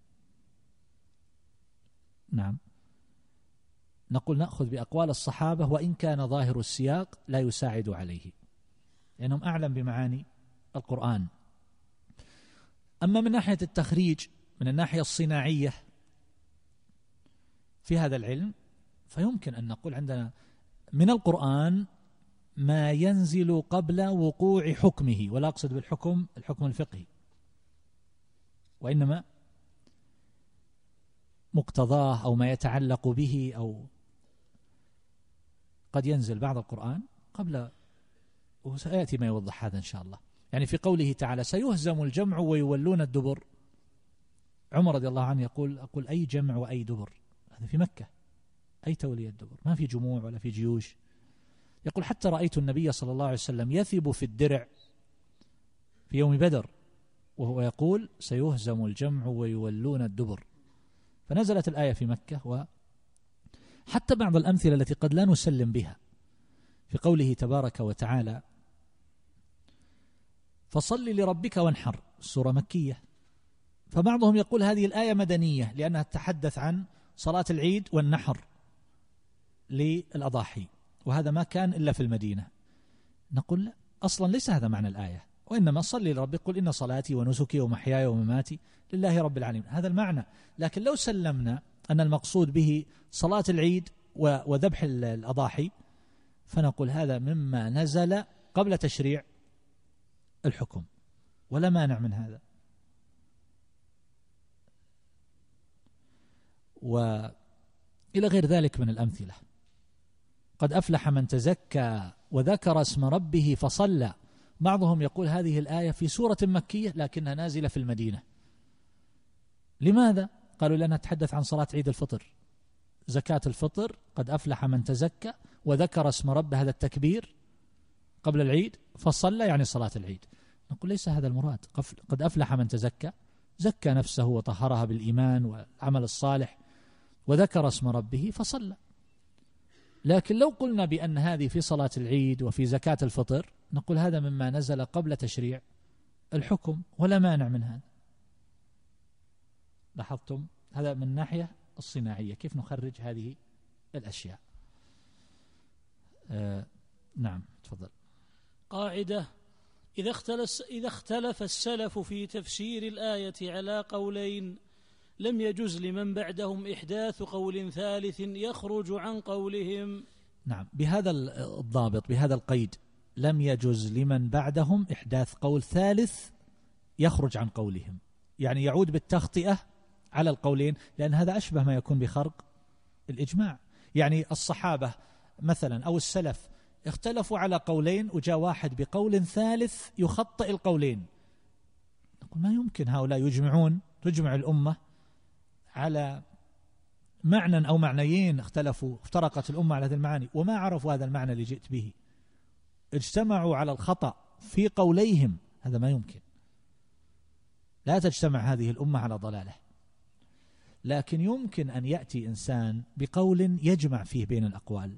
نعم، نقول نأخذ بأقوال الصحابة وإن كان ظاهر السياق لا يساعد عليه، لأنهم أعلم بمعاني القرآن. أما من ناحية التخريج، من الناحية الصناعية في هذا العلم، فيمكن أن نقول عندنا من القرآن ما ينزل قبل وقوع حكمه، ولا أقصد بالحكم الحكم الفقهي، وإنما مقتضاه أو ما يتعلق به، أو قد ينزل بعض القرآن قبل، وسيأتي ما يوضح هذا إن شاء الله. يعني في قوله تعالى سيهزم الجمع ويولون الدبر، عمر رضي الله عنه أقول أي جمع وأي دبر؟ هذا في مكة، أي تولية الدبر؟ ما في جموع ولا في جيوش. يقول حتى رأيت النبي صلى الله عليه وسلم يثب في الدرع في يوم بدر وهو يقول سيهزم الجمع ويولون الدبر. فنزلت الآية في مكة. وحتى بعض الأمثلة التي قد لا نسلم بها في قوله تبارك وتعالى فصل لربك وانحر، السورة مكية، فبعضهم يقول هذه الآية مدنية لأنها تتحدث عن صلاة العيد والنحر للأضاحي، وهذا ما كان إلا في المدينة. نقول لا، أصلا ليس هذا معنى الآية، وإنما صلي لربك قل إن صلاتي ونسكي ومحياي ومماتي لله رب العالمين، هذا المعنى. لكن لو سلمنا أن المقصود به صلاة العيد وذبح الأضاحي فنقول هذا مما نزل قبل تشريع الحكم، ولا مانع من هذا. وإلى غير ذلك من الأمثلة. قد أفلح من تزكى وذكر اسم ربه فصلى، بعضهم يقول هذه الآية في سورة مكية لكنها نازلة في المدينة. لماذا؟ قالوا لأنها تتحدث عن صلاة عيد الفطر، زكاة الفطر، قد أفلح من تزكى وذكر اسم ربه، هذا التكبير قبل العيد، فصلى يعني صلاة العيد. نقول ليس هذا المراد. قد أفلح من تزكى، زكى نفسه وطهرها بالإيمان والعمل الصالح، وذكر اسم ربه فصلى. لكن لو قلنا بأن هذه في صلاة العيد وفي زكاة الفطر نقول هذا مما نزل قبل تشريع الحكم، ولا مانع من هذا. لاحظتم؟ هذا من ناحية الصناعية كيف نخرج هذه الأشياء. نعم تفضل. قاعدة: إذا اختلف السلف في تفسير الآية على قولين لم يجز لمن بعدهم إحداث قول ثالث يخرج عن قولهم. نعم، بهذا الضابط، بهذا القيد، لم يجز لمن بعدهم إحداث قول ثالث يخرج عن قولهم، يعني يعود بالتخطئة على القولين، لأن هذا أشبه ما يكون بخرق الإجماع. يعني الصحابة مثلا أو السلف اختلفوا على قولين وجاء واحد بقول ثالث يخطئ القولين، نقول ما يمكن هؤلاء تجمع الأمة على معنى أو معنيين افترقت الأمة على هذه المعاني وما عرفوا هذا المعنى اللي جئت به، اجتمعوا على الخطأ في قوليهم، هذا ما يمكن. لا تجتمع هذه الأمة على ضلاله. لكن يمكن أن يأتي إنسان بقول يجمع فيه بين الأقوال،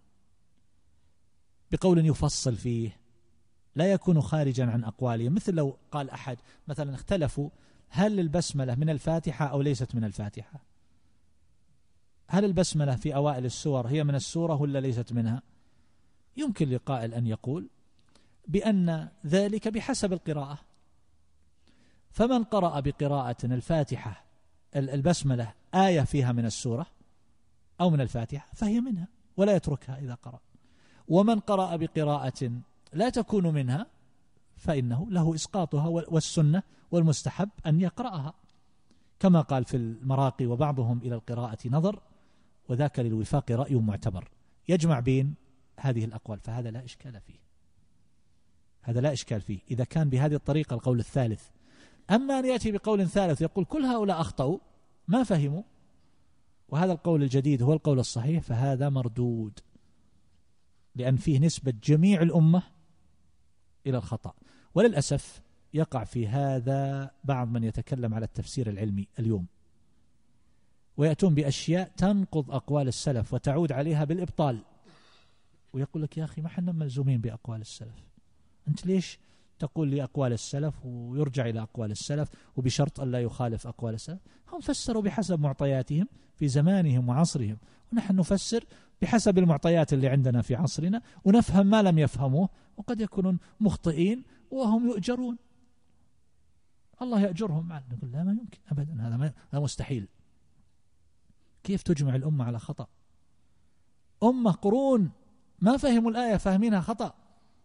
بقول يفصل فيه لا يكون خارجا عن أقوالهم. مثل لو قال أحد مثلا اختلفوا هل البسملة من الفاتحة أو ليست من الفاتحة، هل البسملة في أوائل السور هي من السورة ولا ليست منها؟ يمكن لقائل أن يقول بأن ذلك بحسب القراءة، فمن قرأ بقراءة الفاتحة البسملة آية فيها من السورة أو من الفاتحة فهي منها ولا يتركها إذا قرأ، ومن قرأ بقراءة لا تكون منها فإنه له إسقاطها، والسنة والمستحب أن يقرأها، كما قال في المراقي وبعضهم إلى القراءة نظر وذاك للوفاق رأي معتبر، يجمع بين هذه الأقوال، فهذا لا إشكال فيه، هذا لا إشكال فيه إذا كان بهذه الطريقة القول الثالث. أما أن يأتي بقول ثالث يقول كل هؤلاء أخطأوا ما فهموا وهذا القول الجديد هو القول الصحيح، فهذا مردود، لأن فيه نسبة جميع الأمة إلى الخطأ. وللأسف يقع في هذا بعض من يتكلم على التفسير العلمي اليوم، ويأتون بأشياء تنقض أقوال السلف وتعود عليها بالإبطال، ويقول لك يا أخي ما حنا ملزومين بأقوال السلف، أنت ليش تقول لي أقوال السلف ويرجع إلى أقوال السلف وبشرط أن لا يخالف أقوال السلف؟ هم فسروا بحسب معطياتهم في زمانهم وعصرهم، ونحن نفسر بحسب المعطيات اللي عندنا في عصرنا ونفهم ما لم يفهموه، وقد يكونون مخطئين وهم يؤجرون، الله يأجرهم. نقول لا ما يمكن أبدا، هذا مستحيل. كيف تجمع الأمة على خطأ؟ أمة قرون ما فهموا الآية فاهمينها خطأ،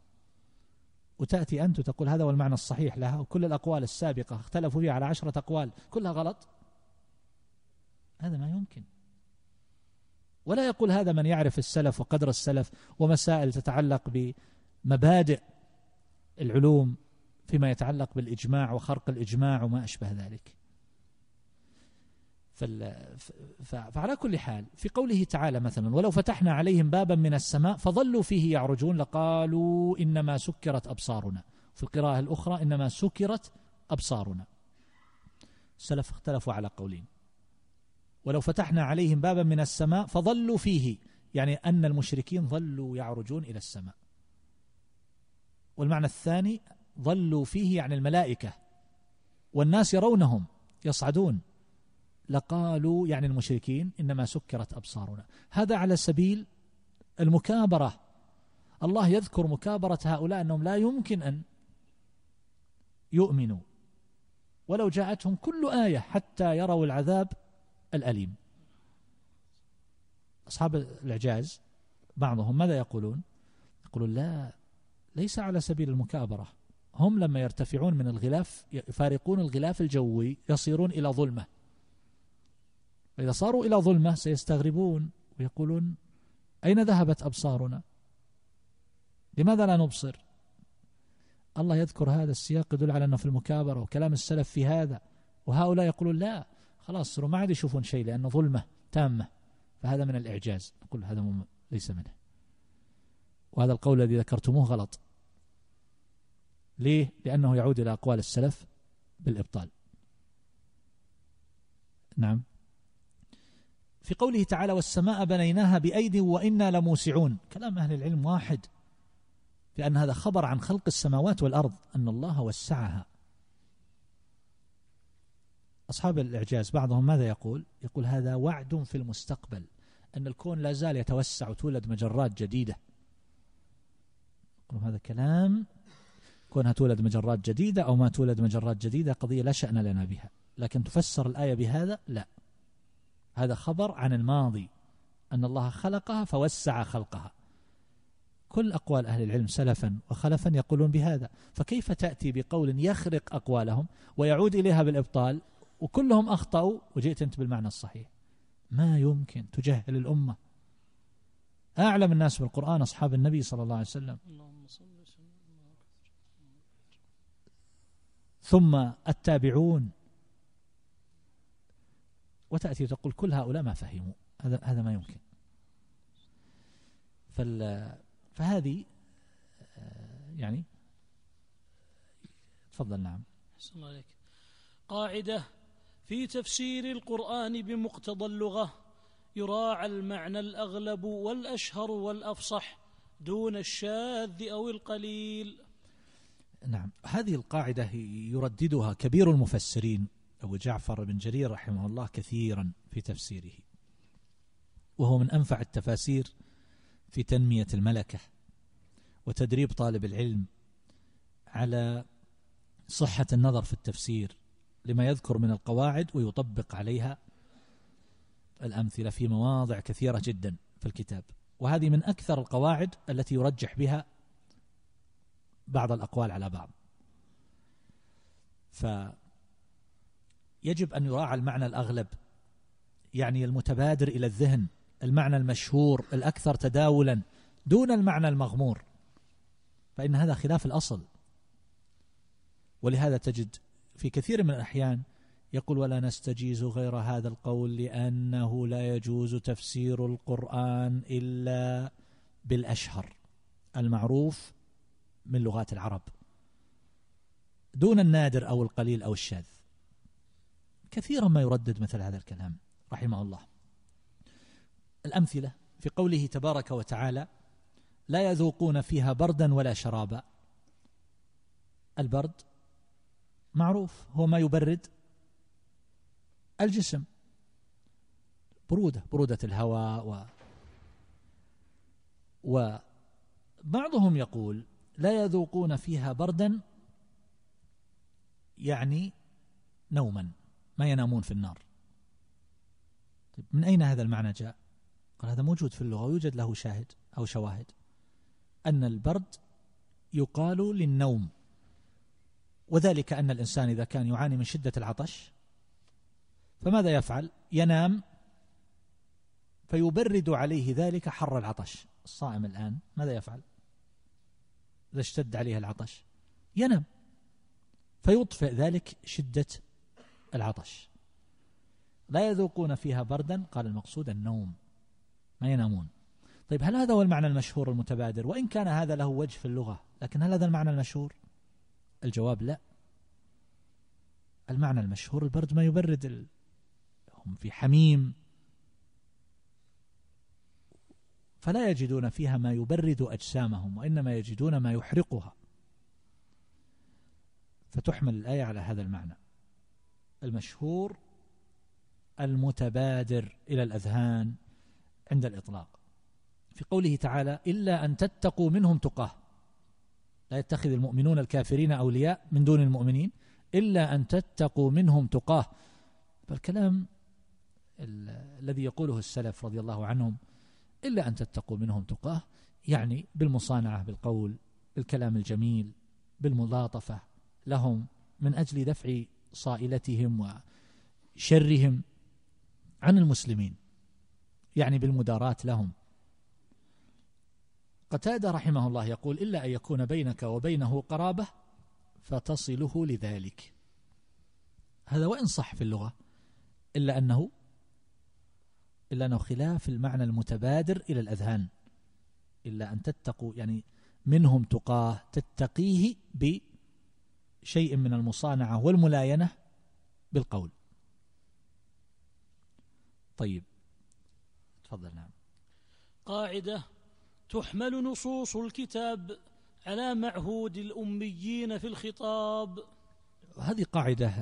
وتأتي أنت وتقول هذا هو المعنى الصحيح لها، وكل الأقوال السابقة اختلفوا فيها على 10 أقوال كلها غلط؟ هذا ما يمكن. ولا يقول هذا من يعرف السلف وقدر السلف ومسائل تتعلق بمبادئ العلوم فيما يتعلق بالإجماع وخرق الإجماع وما أشبه ذلك. فعلى كل حال في قوله تعالى مثلا ولو فتحنا عليهم بابا من السماء فظلوا فيه يعرجون لقالوا إنما سكرت أبصارنا، في القراءة الأخرى إنما سكرت أبصارنا. السلف اختلفوا على قولين. ولو فتحنا عليهم بابا من السماء فظلوا فيه، يعني أن المشركين ظلوا يعرجون إلى السماء. والمعنى الثاني ظلوا فيه يعني الملائكة والناس يرونهم يصعدون، لقالوا يعني المشركين إنما سكرت أبصارنا. هذا على سبيل المكابرة. الله يذكر مكابرة هؤلاء أنهم لا يمكن أن يؤمنوا ولو جاءتهم كل آية حتى يروا العذاب الأليم. أصحاب الإعجاز بعضهم ماذا يقولون؟ يقولون لا، ليس على سبيل المكابرة. هم لما يرتفعون من الغلاف يفارقون الغلاف الجوي يصيرون إلى ظلمة، وإذا صاروا إلى ظلمة سيستغربون ويقولون أين ذهبت أبصارنا؟ لماذا لا نبصر؟ الله يذكر هذا السياق يدل على أنه في المكابرة، وكلام السلف في هذا. وهؤلاء يقولون لا خلاص صاروا ما عاد يشوفون شيء لأنه ظلمة تامة، فهذا من الإعجاز. نقول هذا ليس منه، وهذا القول الذي ذكرتموه غلط. ليه؟ لأنه يعود إلى أقوال السلف بالإبطال. نعم. في قوله تعالى والسماء بنيناها بأيد وإنا لموسعون، كلام أهل العلم واحد في أن هذا خبر عن خلق السماوات والأرض، أن الله وسعها. أصحاب الإعجاز بعضهم ماذا يقول؟ يقول هذا وعد في المستقبل، أن الكون لا زال يتوسع وتولد مجرات جديدة. هذا كلام، كونها تولد مجرات جديدة أو ما تولد مجرات جديدة قضية لا شأن لنا بها، لكن تفسر الآية بهذا لا، هذا خبر عن الماضي أن الله خلقها فوسع خلقها. كل أقوال أهل العلم سلفا وخلفا يقولون بهذا، فكيف تأتي بقول يخرق أقوالهم ويعود إليها بالإبطال وكلهم أخطأوا وجئت أنت بالمعنى الصحيح؟ ما يمكن، تجهل الأمة. أعلم الناس بالقرآن أصحاب النبي صلى الله عليه وسلم، ثم التابعون، وتأتي تقول كل هؤلاء ما فهموا. هذا ما يمكن. فهذه يعني تفضل. نعم. أحسن الله عليك. قاعدة في تفسير القرآن بمقتضى اللغة يراعى المعنى الأغلب والأشهر والأفصح دون الشاذ أو القليل. نعم. هذه القاعدة يرددها كبير المفسرين أبو جعفر بن جرير رحمه الله كثيرا في تفسيره، وهو من أنفع التفاسير في تنمية الملكة وتدريب طالب العلم على صحة النظر في التفسير، لما يذكر من القواعد ويطبق عليها الأمثلة في مواضع كثيرة جدا في الكتاب. وهذه من أكثر القواعد التي يرجح بها بعض الأقوال على بعض. فيجب أن يراعى المعنى الأغلب، يعني المتبادر إلى الذهن، المعنى المشهور الأكثر تداولا، دون المعنى المغمور، فإن هذا خلاف الأصل. ولهذا تجد في كثير من الأحيان يقول ولا نستجيز غير هذا القول لأنه لا يجوز تفسير القرآن إلا بالأشهر المعروف من لغات العرب دون النادر أو القليل أو الشاذ. كثيرا ما يردد مثل هذا الكلام رحمه الله. الأمثلة في قوله تبارك وتعالى لا يذوقون فيها بردا ولا شرابا. البرد معروف هو ما يبرد الجسم، برودة الهواء وبعضهم يقول لا يذوقون فيها بردا يعني نوما، ما ينامون في النار. طيب من أين هذا المعنى جاء؟ قال هذا موجود في اللغة ويوجد له شاهد أو شواهد، أن البرد يقال للنوم، وذلك أن الإنسان إذا كان يعاني من شدة العطش فماذا يفعل؟ ينام فيبرد عليه ذلك حر العطش. الصائم الآن ماذا يفعل إذا اشتد عليه العطش؟ ينام فيطفئ ذلك شدة العطش. لا يذوقون فيها بردا، قال المقصود النوم، ما ينامون. طيب هل هذا هو المعنى المشهور المتبادر؟ وإن كان هذا له وجه في اللغة، لكن هل هذا المعنى المشهور؟ الجواب لا. المعنى المشهور البرد ما يبرد، هم في حميم فلا يجدون فيها ما يبرد أجسامهم، وإنما يجدون ما يحرقها. فتحمل الآية على هذا المعنى المشهور المتبادر إلى الأذهان عند الإطلاق. في قوله تعالى: إلا أن تتقوا منهم تقاه، لا يتخذ المؤمنون الكافرين أولياء من دون المؤمنين، إلا أن تتقوا منهم تقاه. فالكلام الذي يقوله السلف رضي الله عنهم إلا أن تتقوا منهم تقاه، يعني بالمصانعة بالقول، بالكلام الجميل، بالملاطفة لهم من أجل دفع صائلتهم وشرهم عن المسلمين، يعني بالمداراة لهم. قتادة رحمه الله يقول: إلا أن يكون بينك وبينه قرابة فتصله لذلك. هذا وإن صح في اللغة، إلا أنه خلاف المعنى المتبادر إلى الأذهان. إلا أن تتقوا يعني منهم تقاه، تتقيه بشيء من المصانعة والملاينة بالقول. طيب تفضل. نعم. قاعدة: تحمل نصوص الكتاب على معهود الأميين في الخطاب. هذه قاعدة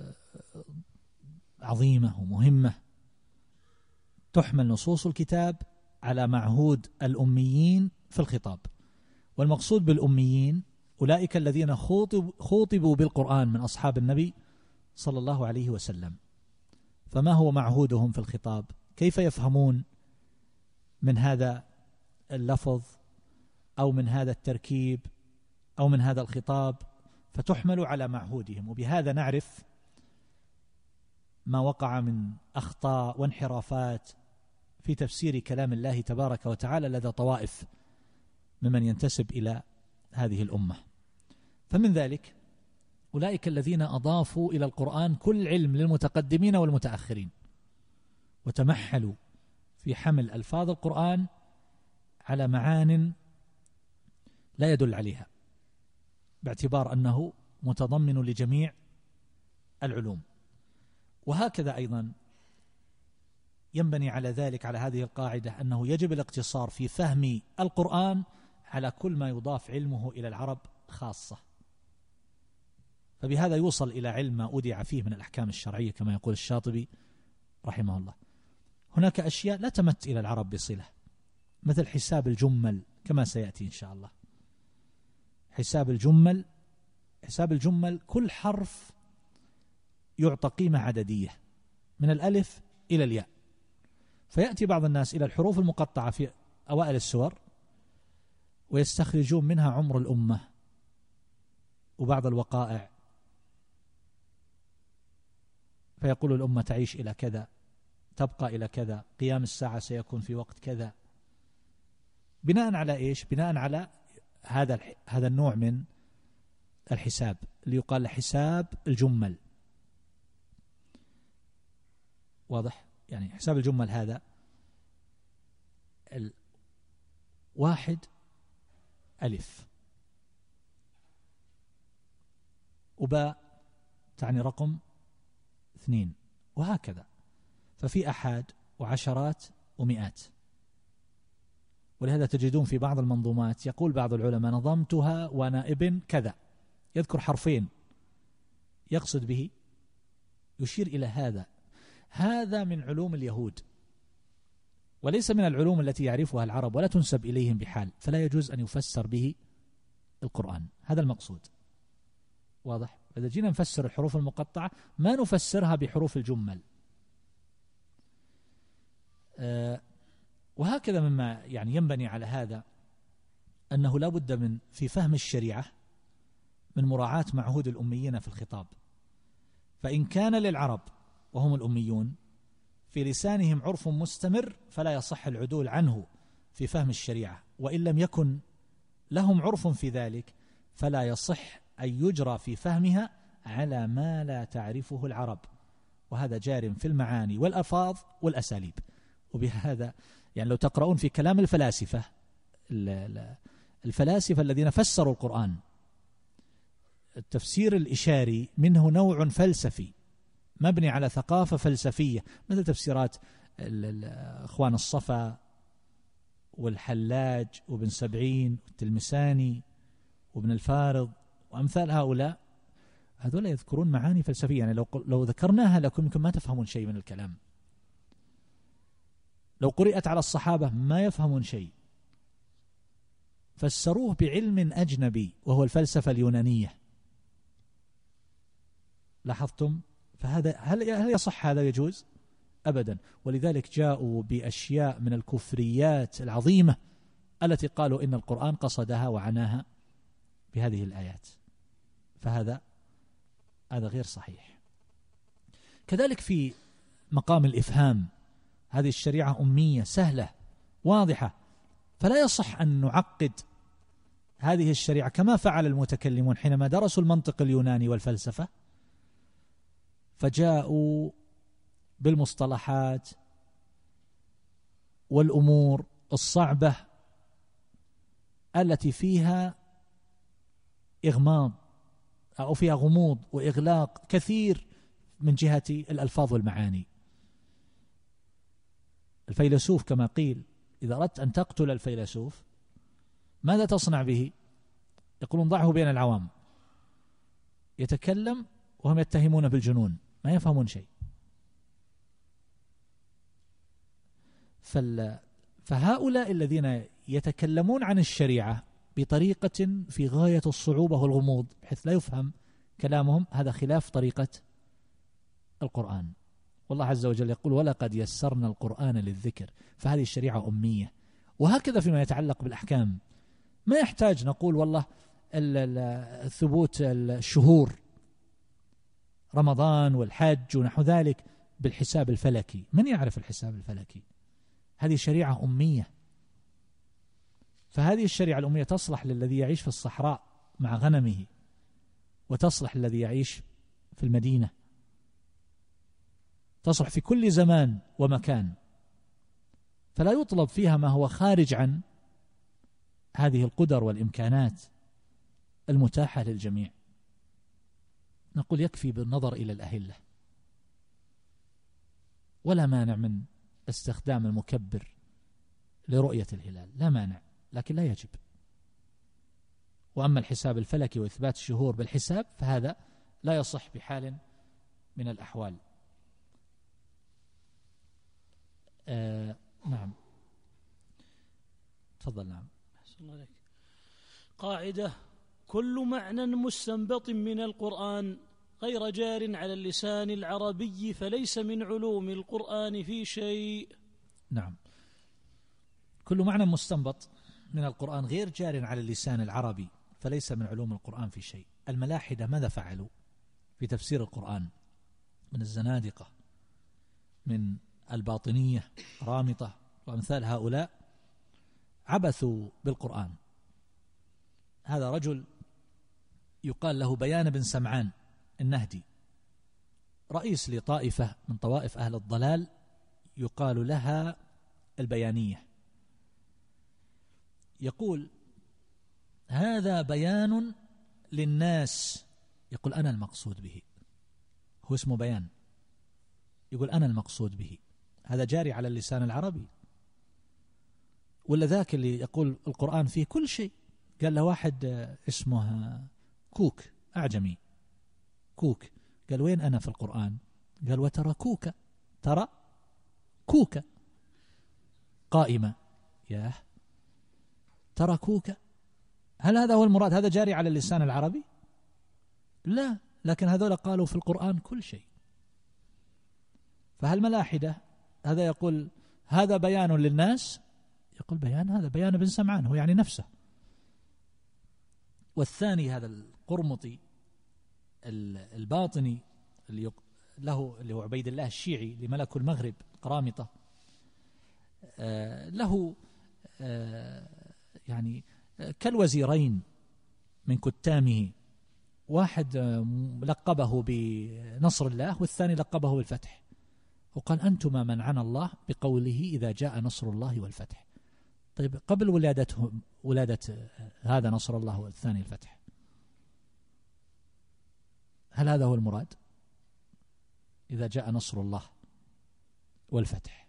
عظيمة ومهمة. تحمل نصوص الكتاب على معهود الأميين في الخطاب. والمقصود بالأميين أولئك الذين خوطبوا بالقرآن من أصحاب النبي صلى الله عليه وسلم. فما هو معهودهم في الخطاب؟ كيف يفهمون من هذا اللفظ أو من هذا التركيب أو من هذا الخطاب؟ فتحمل على معهودهم. وبهذا نعرف ما وقع من أخطاء وانحرافات في تفسير كلام الله تبارك وتعالى لدى طوائف ممن ينتسب إلى هذه الأمة. فمن ذلك أولئك الذين أضافوا إلى القرآن كل علم للمتقدمين والمتأخرين، وتمحلوا في حمل ألفاظ القرآن على معان لا يدل عليها، باعتبار أنه متضمن لجميع العلوم. وهكذا أيضا ينبني على ذلك، على هذه القاعدة، أنه يجب الاقتصار في فهم القرآن على كل ما يضاف علمه إلى العرب خاصة. فبهذا يوصل إلى علم ما أودع فيه من الأحكام الشرعية كما يقول الشاطبي رحمه الله. هناك أشياء لا تمت إلى العرب بصلة، مثل حساب الجمل كما سيأتي إن شاء الله. حساب الجمل كل حرف يعطى قيمة عددية من الألف إلى الياء. فيأتي بعض الناس إلى الحروف المقطعة في أوائل السور ويستخرجون منها عمر الأمة وبعض الوقائع، فيقول الأمة تعيش إلى كذا، تبقى إلى كذا، قيام الساعة سيكون في وقت كذا. بناء على إيش؟ بناء على هذا النوع من الحساب اللي يقال حساب الجمل. واضح؟ يعني حساب الجمل هذا واحد ألف وباء تعني رقم 2، وهكذا. ففي أحاد وعشرات ومئات. ولهذا تجدون في بعض المنظومات يقول بعض العلماء: نظمتها ونائب كذا، يذكر حرفين يقصد به، يشير إلى هذا من علوم اليهود، وليس من العلوم التي يعرفها العرب ولا تنسب إليهم بحال، فلا يجوز أن يفسر به القرآن. هذا المقصود. واضح؟ إذا جينا نفسر الحروف المقطعة ما نفسرها بحروف الجمل. وهكذا مما يعني ينبني على هذا أنه لا بد من في فهم الشريعة من مراعاة معهود الأميين في الخطاب. فإن كان للعرب وهم الأميون في لسانهم عرف مستمر فلا يصح العدول عنه في فهم الشريعة، وإن لم يكن لهم عرف في ذلك فلا يصح أن يجرى في فهمها على ما لا تعرفه العرب، وهذا جار في المعاني والألفاظ والأساليب. وبهذا يعني لو تقرؤون في كلام الفلاسفة الذين فسروا القرآن، التفسير الإشاري منه نوع فلسفي مبني على ثقافة فلسفية، مثل تفسيرات أخوان الصفا والحلاج وابن سبعين والتلمساني وابن الفارض وأمثال هؤلاء. هذول يذكرون معاني فلسفية، يعني لو ذكرناها لكم يمكن ما تفهمون شيء من الكلام. لو قرئت على الصحابة ما يفهمون شيء، فسروه بعلم أجنبي وهو الفلسفة اليونانية. لاحظتم؟ فهذا هل يصح هذا؟ يجوز؟ أبدا. ولذلك جاءوا بأشياء من الكفريات العظيمة التي قالوا إن القرآن قصدها وعناها بهذه الآيات، فهذا غير صحيح. كذلك في مقام الإفهام، هذه الشريعة أمية سهلة واضحة، فلا يصح أن نعقد هذه الشريعة كما فعل المتكلمون حينما درسوا المنطق اليوناني والفلسفة، فجاءوا بالمصطلحات والأمور الصعبة التي فيها إغماض أو فيها غموض وإغلاق كثير من جهة الألفاظ والمعاني. الفيلسوف كما قيل إذا أردت أن تقتل الفيلسوف ماذا تصنع به؟ يقولون ضعه بين العوام، يتكلم وهم يتهمون بالجنون، ما يفهمون شيء. فهؤلاء الذين يتكلمون عن الشريعة بطريقة في غاية الصعوبة والغموض بحيث لا يفهم كلامهم، هذا خلاف طريقة القرآن. والله عز وجل يقول ولقد يسرنا القرآن للذكر، فهذه الشريعة أمية. وهكذا فيما يتعلق بالأحكام، ما يحتاج نقول والله ثبوت الشهور رمضان والحج ونحو ذلك بالحساب الفلكي. من يعرف الحساب الفلكي؟ هذه شريعة أمية. فهذه الشريعة الأمية تصلح للذي يعيش في الصحراء مع غنمه، وتصلح للذي يعيش في المدينة، تصلح في كل زمان ومكان، فلا يطلب فيها ما هو خارج عن هذه القدر والإمكانات المتاحة للجميع. نقول يكفي بالنظر إلى الأهلة، ولا مانع من استخدام المكبر لرؤية الهلال، لا مانع، لكن لا يجب. وأما الحساب الفلكي وإثبات الشهور بالحساب فهذا لا يصح بحال من الأحوال. نعم تفضل. نعم قاعدة: كل معنى مستنبط من القرآن غير جار على اللسان العربي فليس من علوم القرآن في شيء. نعم، كل معنى مستنبط من القرآن غير جار على اللسان العربي فليس من علوم القرآن في شيء. الملاحدة ماذا فعلوا في تفسير القرآن من الزنادقة، من الباطنية رامطة وأمثال هؤلاء؟ عبثوا بالقرآن. هذا رجل يقال له بيان بن سمعان النهدي، رئيس لطائفة من طوائف أهل الضلال يقال لها البيانية. يقول هذا بيان للناس، يقول أنا المقصود به، هو اسمه بيان، يقول أنا المقصود به. هذا جاري على اللسان العربي؟ ولا ذاك اللي يقول القرآن فيه كل شيء؟ قال له واحد اسمه كوك أعجمي، كوك، قال وين أنا في القرآن؟ قال وترى كوكا، ترى كوكا قائمة، ياه ترى كوكا. هل هذا هو المراد؟ هذا جاري على اللسان العربي؟ لا، لكن هذول قالوا في القرآن كل شيء. فهل ملاحدة هذا يقول هذا بيان للناس؟ يقول بيان، هذا بيان بن سمعان، هو يعني نفسه والثاني هذا القرمطي الباطني اللي هو عبيد الله الشيعي لملك المغرب قرامطة، له يعني كالوزيرين من كتامه، واحد لقبه بنصر الله والثاني لقبه بالفتح، وقال أنتما منعنا الله بقوله إذا جاء نصر الله والفتح. طيب قبل ولادة هذا نصر الله والثاني الفتح، هل هذا هو المراد؟ إذا جاء نصر الله والفتح.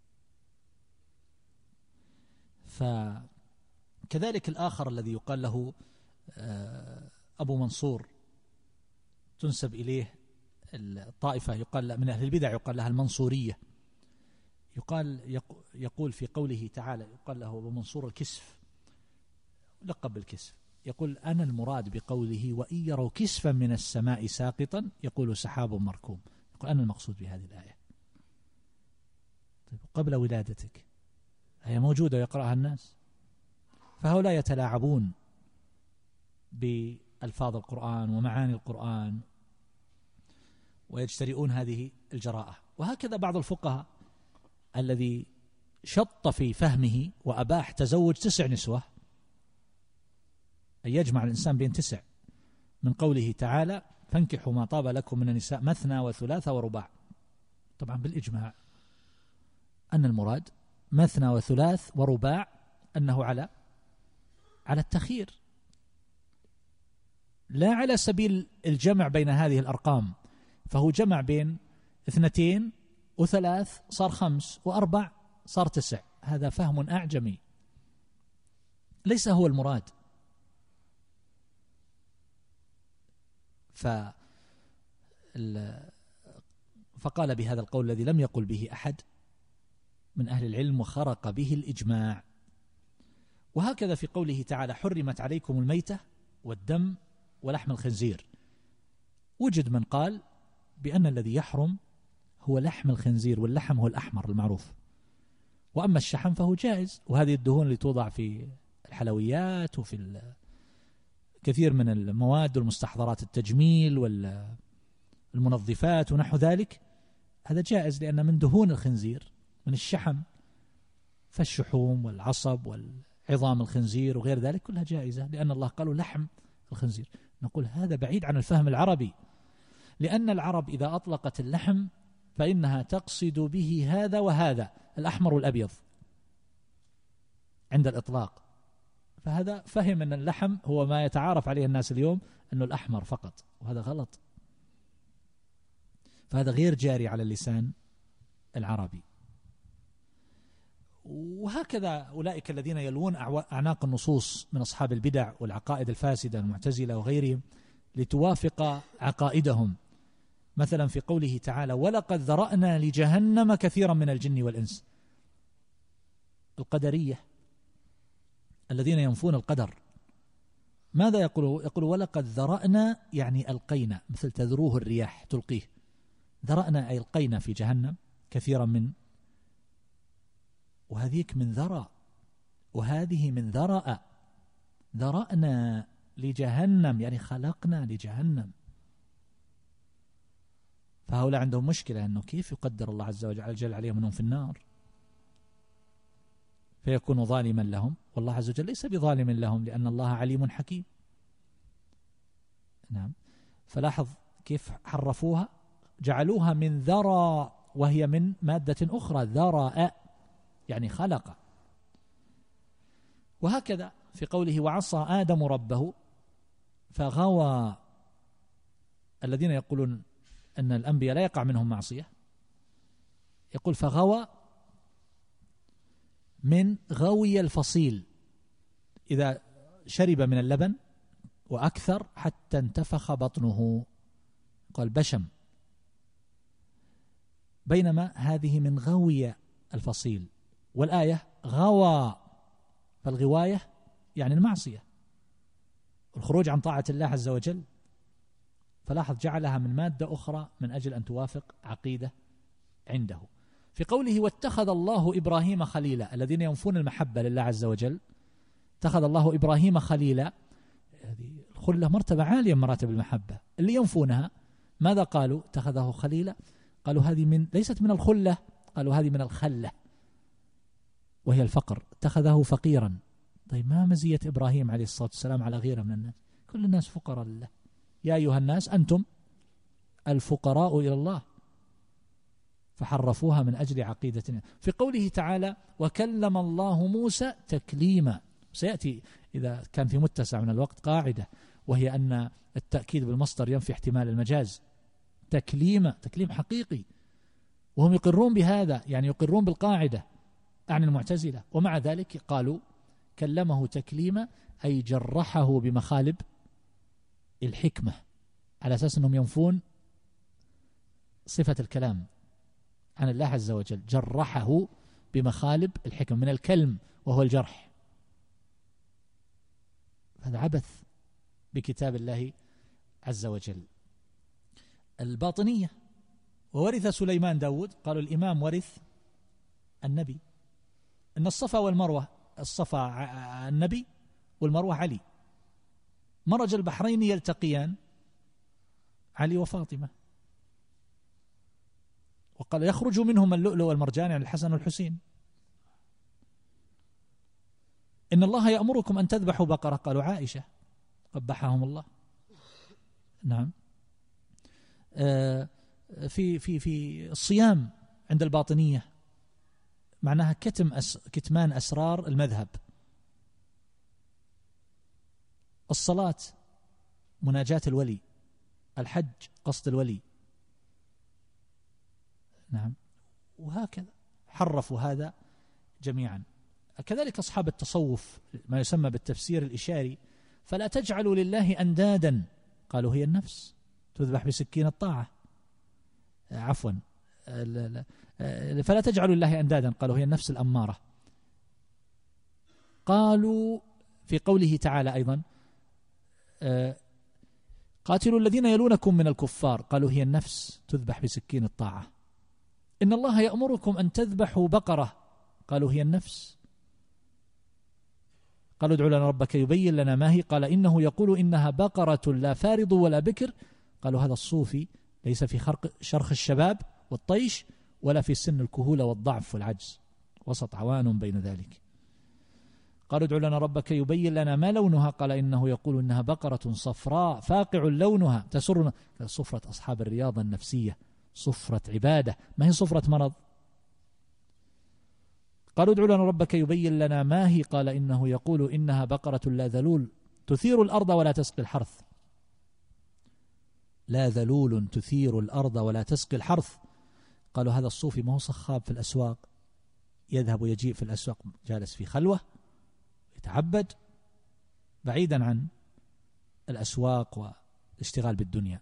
فكذلك الآخر الذي يقال له أبو منصور، تنسب إليه الطائفة يقال من أهل البدع يقال لها المنصورية، يقول في قوله تعالى، يقال له أبو منصور الكسف، لقب بالكسف، يقول أنا المراد بقوله وإن يروا كسفا من السماء ساقطا يقول سحاب مركوم، يقول أنا المقصود بهذه الآية. طيب قبل ولادتك هي موجودة ويقرأها الناس، فهؤلاء يتلاعبون بألفاظ القرآن ومعاني القرآن ويجترئون هذه الجراءة. وهكذا بعض الفقهاء الذي شط في فهمه وأباح تزوج 9 نسوة، أن يجمع الإنسان بين 9 من قوله تعالى فانكحوا ما طاب لكم من النساء مثنى وثلاث ورباع، طبعا بالإجماع أن المراد مثنى وثلاث ورباع أنه على التخيير، لا على سبيل الجمع بين هذه الأرقام، فهو جمع بين 2 و3 صار 5 و4 صار 9، هذا فهم أعجمي ليس هو المراد. فقال بهذا القول الذي لم يقل به أحد من أهل العلم وخرق به الإجماع. وهكذا في قوله تعالى حرمت عليكم الميتة والدم ولحم الخنزير، وجد من قال بأن الذي يحرم هو لحم الخنزير، واللحم هو الأحمر المعروف، وأما الشحم فهو جائز، وهذه الدهون اللي توضع في الحلويات وفي كثير من المواد والمستحضرات التجميل والمنظفات ونحو ذلك، هذا جائز لأن من دهون الخنزير من الشحم، فالشحوم والعصب والعظام الخنزير وغير ذلك كلها جائزة، لأن الله قالوا لحم الخنزير. نقول هذا بعيد عن الفهم العربي، لأن العرب إذا أطلقت اللحم فإنها تقصد به هذا وهذا، الأحمر والأبيض عند الإطلاق، فهذا فهم أن اللحم هو ما يتعارف عليه الناس اليوم أنه الأحمر فقط، وهذا غلط، فهذا غير جاري على اللسان العربي. وهكذا أولئك الذين يلوون أعناق النصوص من أصحاب البدع والعقائد الفاسدة المعتزلة وغيرهم لتوافق عقائدهم، مثلا في قوله تعالى ولقد ذرأنا لجهنم كثيرا من الجن والإنس، القدرية الذين ينفون القدر ماذا يقول ولقد ذرأنا يعني ألقينا، مثل تذروه الرياح تلقيه، ذرأنا أي ألقينا في جهنم كثيرا من، وهذيك من ذرأ وهذه من ذرأ، ذرأنا لجهنم يعني خلقنا لجهنم. فهؤلاء عندهم مشكلة أنه كيف يقدر الله عز وجل عليهم أنهم في النار فيكون ظالما لهم، والله عز وجل ليس بظالم لهم لأن الله عليم حكيم. نعم، فلاحظ كيف حرفوها، جعلوها من ذرى وهي من مادة أخرى ذرأ يعني خلق. وهكذا في قوله وعصى آدم ربه فغوى، الذين يقولون أن الأنبياء لا يقع منهم معصية، يقول فغوى من غوي الفصيل، إذا شرب من اللبن وأكثر حتى انتفخ بطنه قال بشم، بينما هذه من غوي الفصيل، والآية غوى، فالغواية يعني المعصية الخروج عن طاعة الله عز وجل، فلاحظ جعلها من مادة أخرى من أجل أن توافق عقيدة عنده. في قوله واتخذ الله إبراهيم خليلا، الذين ينفون المحبة لله عز وجل، اتخذ الله إبراهيم خليلا، هذه الخلة مرتبة عالية من مراتب المحبة. اللي ينفونها ماذا قالوا؟ اتخذه خليلا، قالوا هذه ليست من الخلة، قالوا هذه من الخلة وهي الفقر، اتخذه فقيرا. طيب ما مزية إبراهيم عليه الصلاة والسلام على غيره من الناس؟ كل الناس فقراء لله، يا أيها الناس أنتم الفقراء إلى الله، فحرفوها من أجل عقيدتنا. في قوله تعالى وكلم الله موسى تكليما، سيأتي إذا كان في متسع من الوقت قاعدة، وهي أن التأكيد بالمصدر ينفي احتمال المجاز. تكليم حقيقي، وهم يقرون بهذا، يعني يقرون بالقاعدة عن المعتزلة، ومع ذلك قالوا كلمه تكليما أي جرحه بمخالب الحكمة، على أساس أنهم ينفون صفة الكلام عن الله عز وجل، جرحه بمخالب الحكمة من الكلم وهو الجرح. هذا عبث بكتاب الله عز وجل. الباطنية وورث سليمان داود، قالوا الإمام ورث النبي، إن الصفا والمروة، الصفا النبي والمروة علي، مرج البحرين يلتقيان علي وفاطمة، وقال يخرج منهم اللؤلؤ والمرجان عن الحسن والحسين. إن الله يأمركم أن تذبحوا بقرة، قالوا عائشة قبحهم الله. نعم. في الصيام عند الباطنية معناها كتمان أسرار المذهب. الصلاة مناجاة الولي، الحج قصد الولي. نعم. وهكذا حرفوا هذا جميعا. كذلك أصحاب التصوف ما يسمى بالتفسير الإشاري، فلا تجعلوا لله أندادا، قالوا هي النفس تذبح بسكين الطاعة، عفوا فلا تجعلوا لله أندادا، قالوا هي النفس الأمارة. قالوا في قوله تعالى أيضا قاتلوا الذين يلونكم من الكفار، قالوا هي النفس تذبح بسكين الطاعة. إن الله يأمركم أن تذبحوا بقرة، قالوا هي النفس. قالوا ادعوا لنا ربك يبين لنا ما هي، قال إنه يقول إنها بقرة لا فارض ولا بكر، قالوا هذا الصوفي ليس في شرخ الشباب والطيش ولا في سن الكهولة والضعف والعجز، وسط عوان بين ذلك. قالوا ادعوا لنا ربك يبين لنا ما لونها، قال إنه يقول إنها بقرة صفراء فاقع لونها تسرنا. صفرة أصحاب الرياضة النفسية، صفرة عبادة، ما هي صفرة مرض. قالوا ادعوا لنا ربك يبين لنا ما هي، قال إنه يقول إنها بقرة لا ذلول تثير الأرض ولا تسقي الحرث. لا ذلول تثير الأرض ولا تسقي الحرث. قالوا هذا الصوفي ما هو صخاب في الأسواق، يذهب ويجيء في الأسواق، جالس في خلوة يتعبد بعيدا عن الأسواق والاشتغال بالدنيا.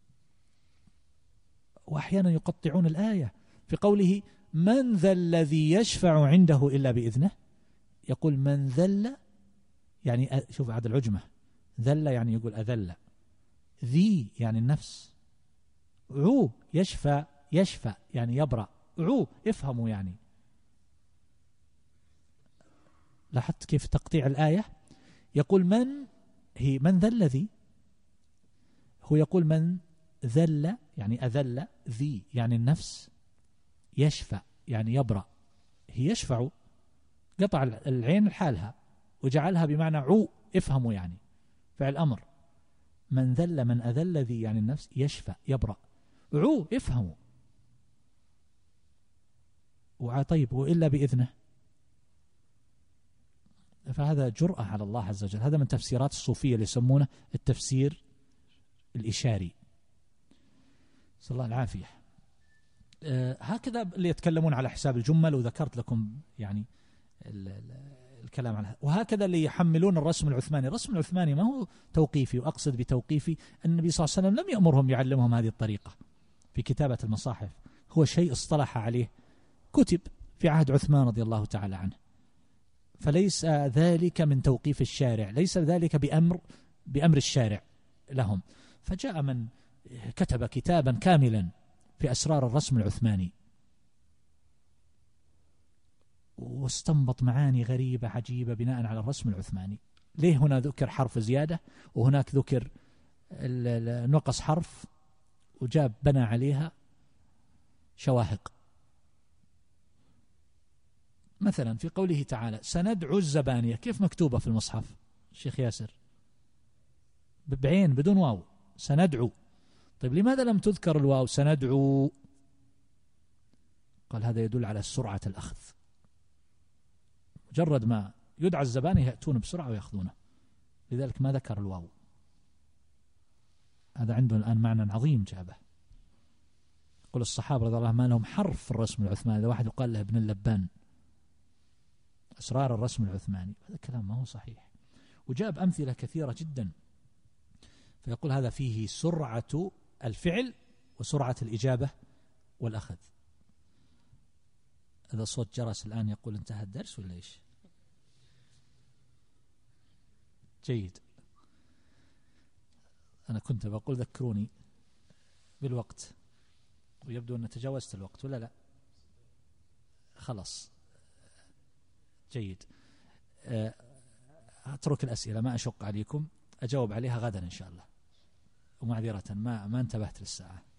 وأحيانا يقطعون الآية في قوله من ذا الذي يشفع عنده إلا بإذنه، يقول من ذل، يعني شوف عاد العجمة، ذل يعني يقول أذل، ذي يعني النفس، عو يشفى يعني يبرأ، عو افهموا يعني. لاحظت كيف تقطيع الآية؟ يقول من ذا الذي، هو يقول من ذل يعني أذل، ذي يعني النفس، يشفى يعني يبرأ. هي يشفع، قطع العين لحالها وجعلها بمعنى عو افهموا يعني فعل أمر. من ذل من أذل، ذي يعني النفس، يشفى يبرأ، عو افهموا. طيب وإلا بإذنه، فهذا جرأة على الله عز وجل. هذا من تفسيرات الصوفية اللي يسمونه التفسير الإشاري، صلى الله العافية. هكذا اللي يتكلمون على حساب الجمل، وذكرت لكم يعني الكلام على، وهكذا اللي يحملون الرسم العثماني. الرسم العثماني ما هو توقيفي، وأقصد بتوقيفي النبي صلى الله عليه وسلم لم يأمرهم يعلمهم هذه الطريقة في كتابة المصاحف، هو شيء اصطلح عليه، كتب في عهد عثمان رضي الله تعالى عنه، فليس ذلك من توقيف الشارع، ليس ذلك بأمر الشارع لهم. فجاء من كتب كتابا كاملا في أسرار الرسم العثماني، واستنبط معاني غريبة عجيبة بناء على الرسم العثماني، ليه هنا ذكر حرف زيادة وهناك ذكر نقص حرف وجاب بنى عليها شواهق؟ مثلا في قوله تعالى سندعو الزبانية، كيف مكتوبة في المصحف الشيخ ياسر؟ بعين بدون واو، سندعو. طيب لماذا لم تذكر الواو سندعو؟ قال هذا يدل على سرعة الأخذ، مجرد ما يدعى الزبانية يأتون بسرعة ويأخذونه، لذلك ما ذكر الواو. هذا عنده الآن معنى عظيم جابه. يقول الصحابة رضي الله عنهم ما لهم حرف في الرسم العثماني، إذا واحد يقال له ابن اللبان أسرار الرسم العثماني، هذا الكلام ما هو صحيح. وجاب أمثلة كثيرة جدا، فيقول هذا فيه سرعة الفعل وسرعة الإجابة والأخذ. هذا صوت جرس الآن يقول انتهى الدرس ولا إيش؟ جيد. أنا كنت بقول ذكروني بالوقت، ويبدو أن تجاوزت الوقت ولا لا؟ خلاص جيد. أترك الأسئلة ما أشق عليكم، أجاوب عليها غدا إن شاء الله، ومعذرة ما انتبهت للساعة.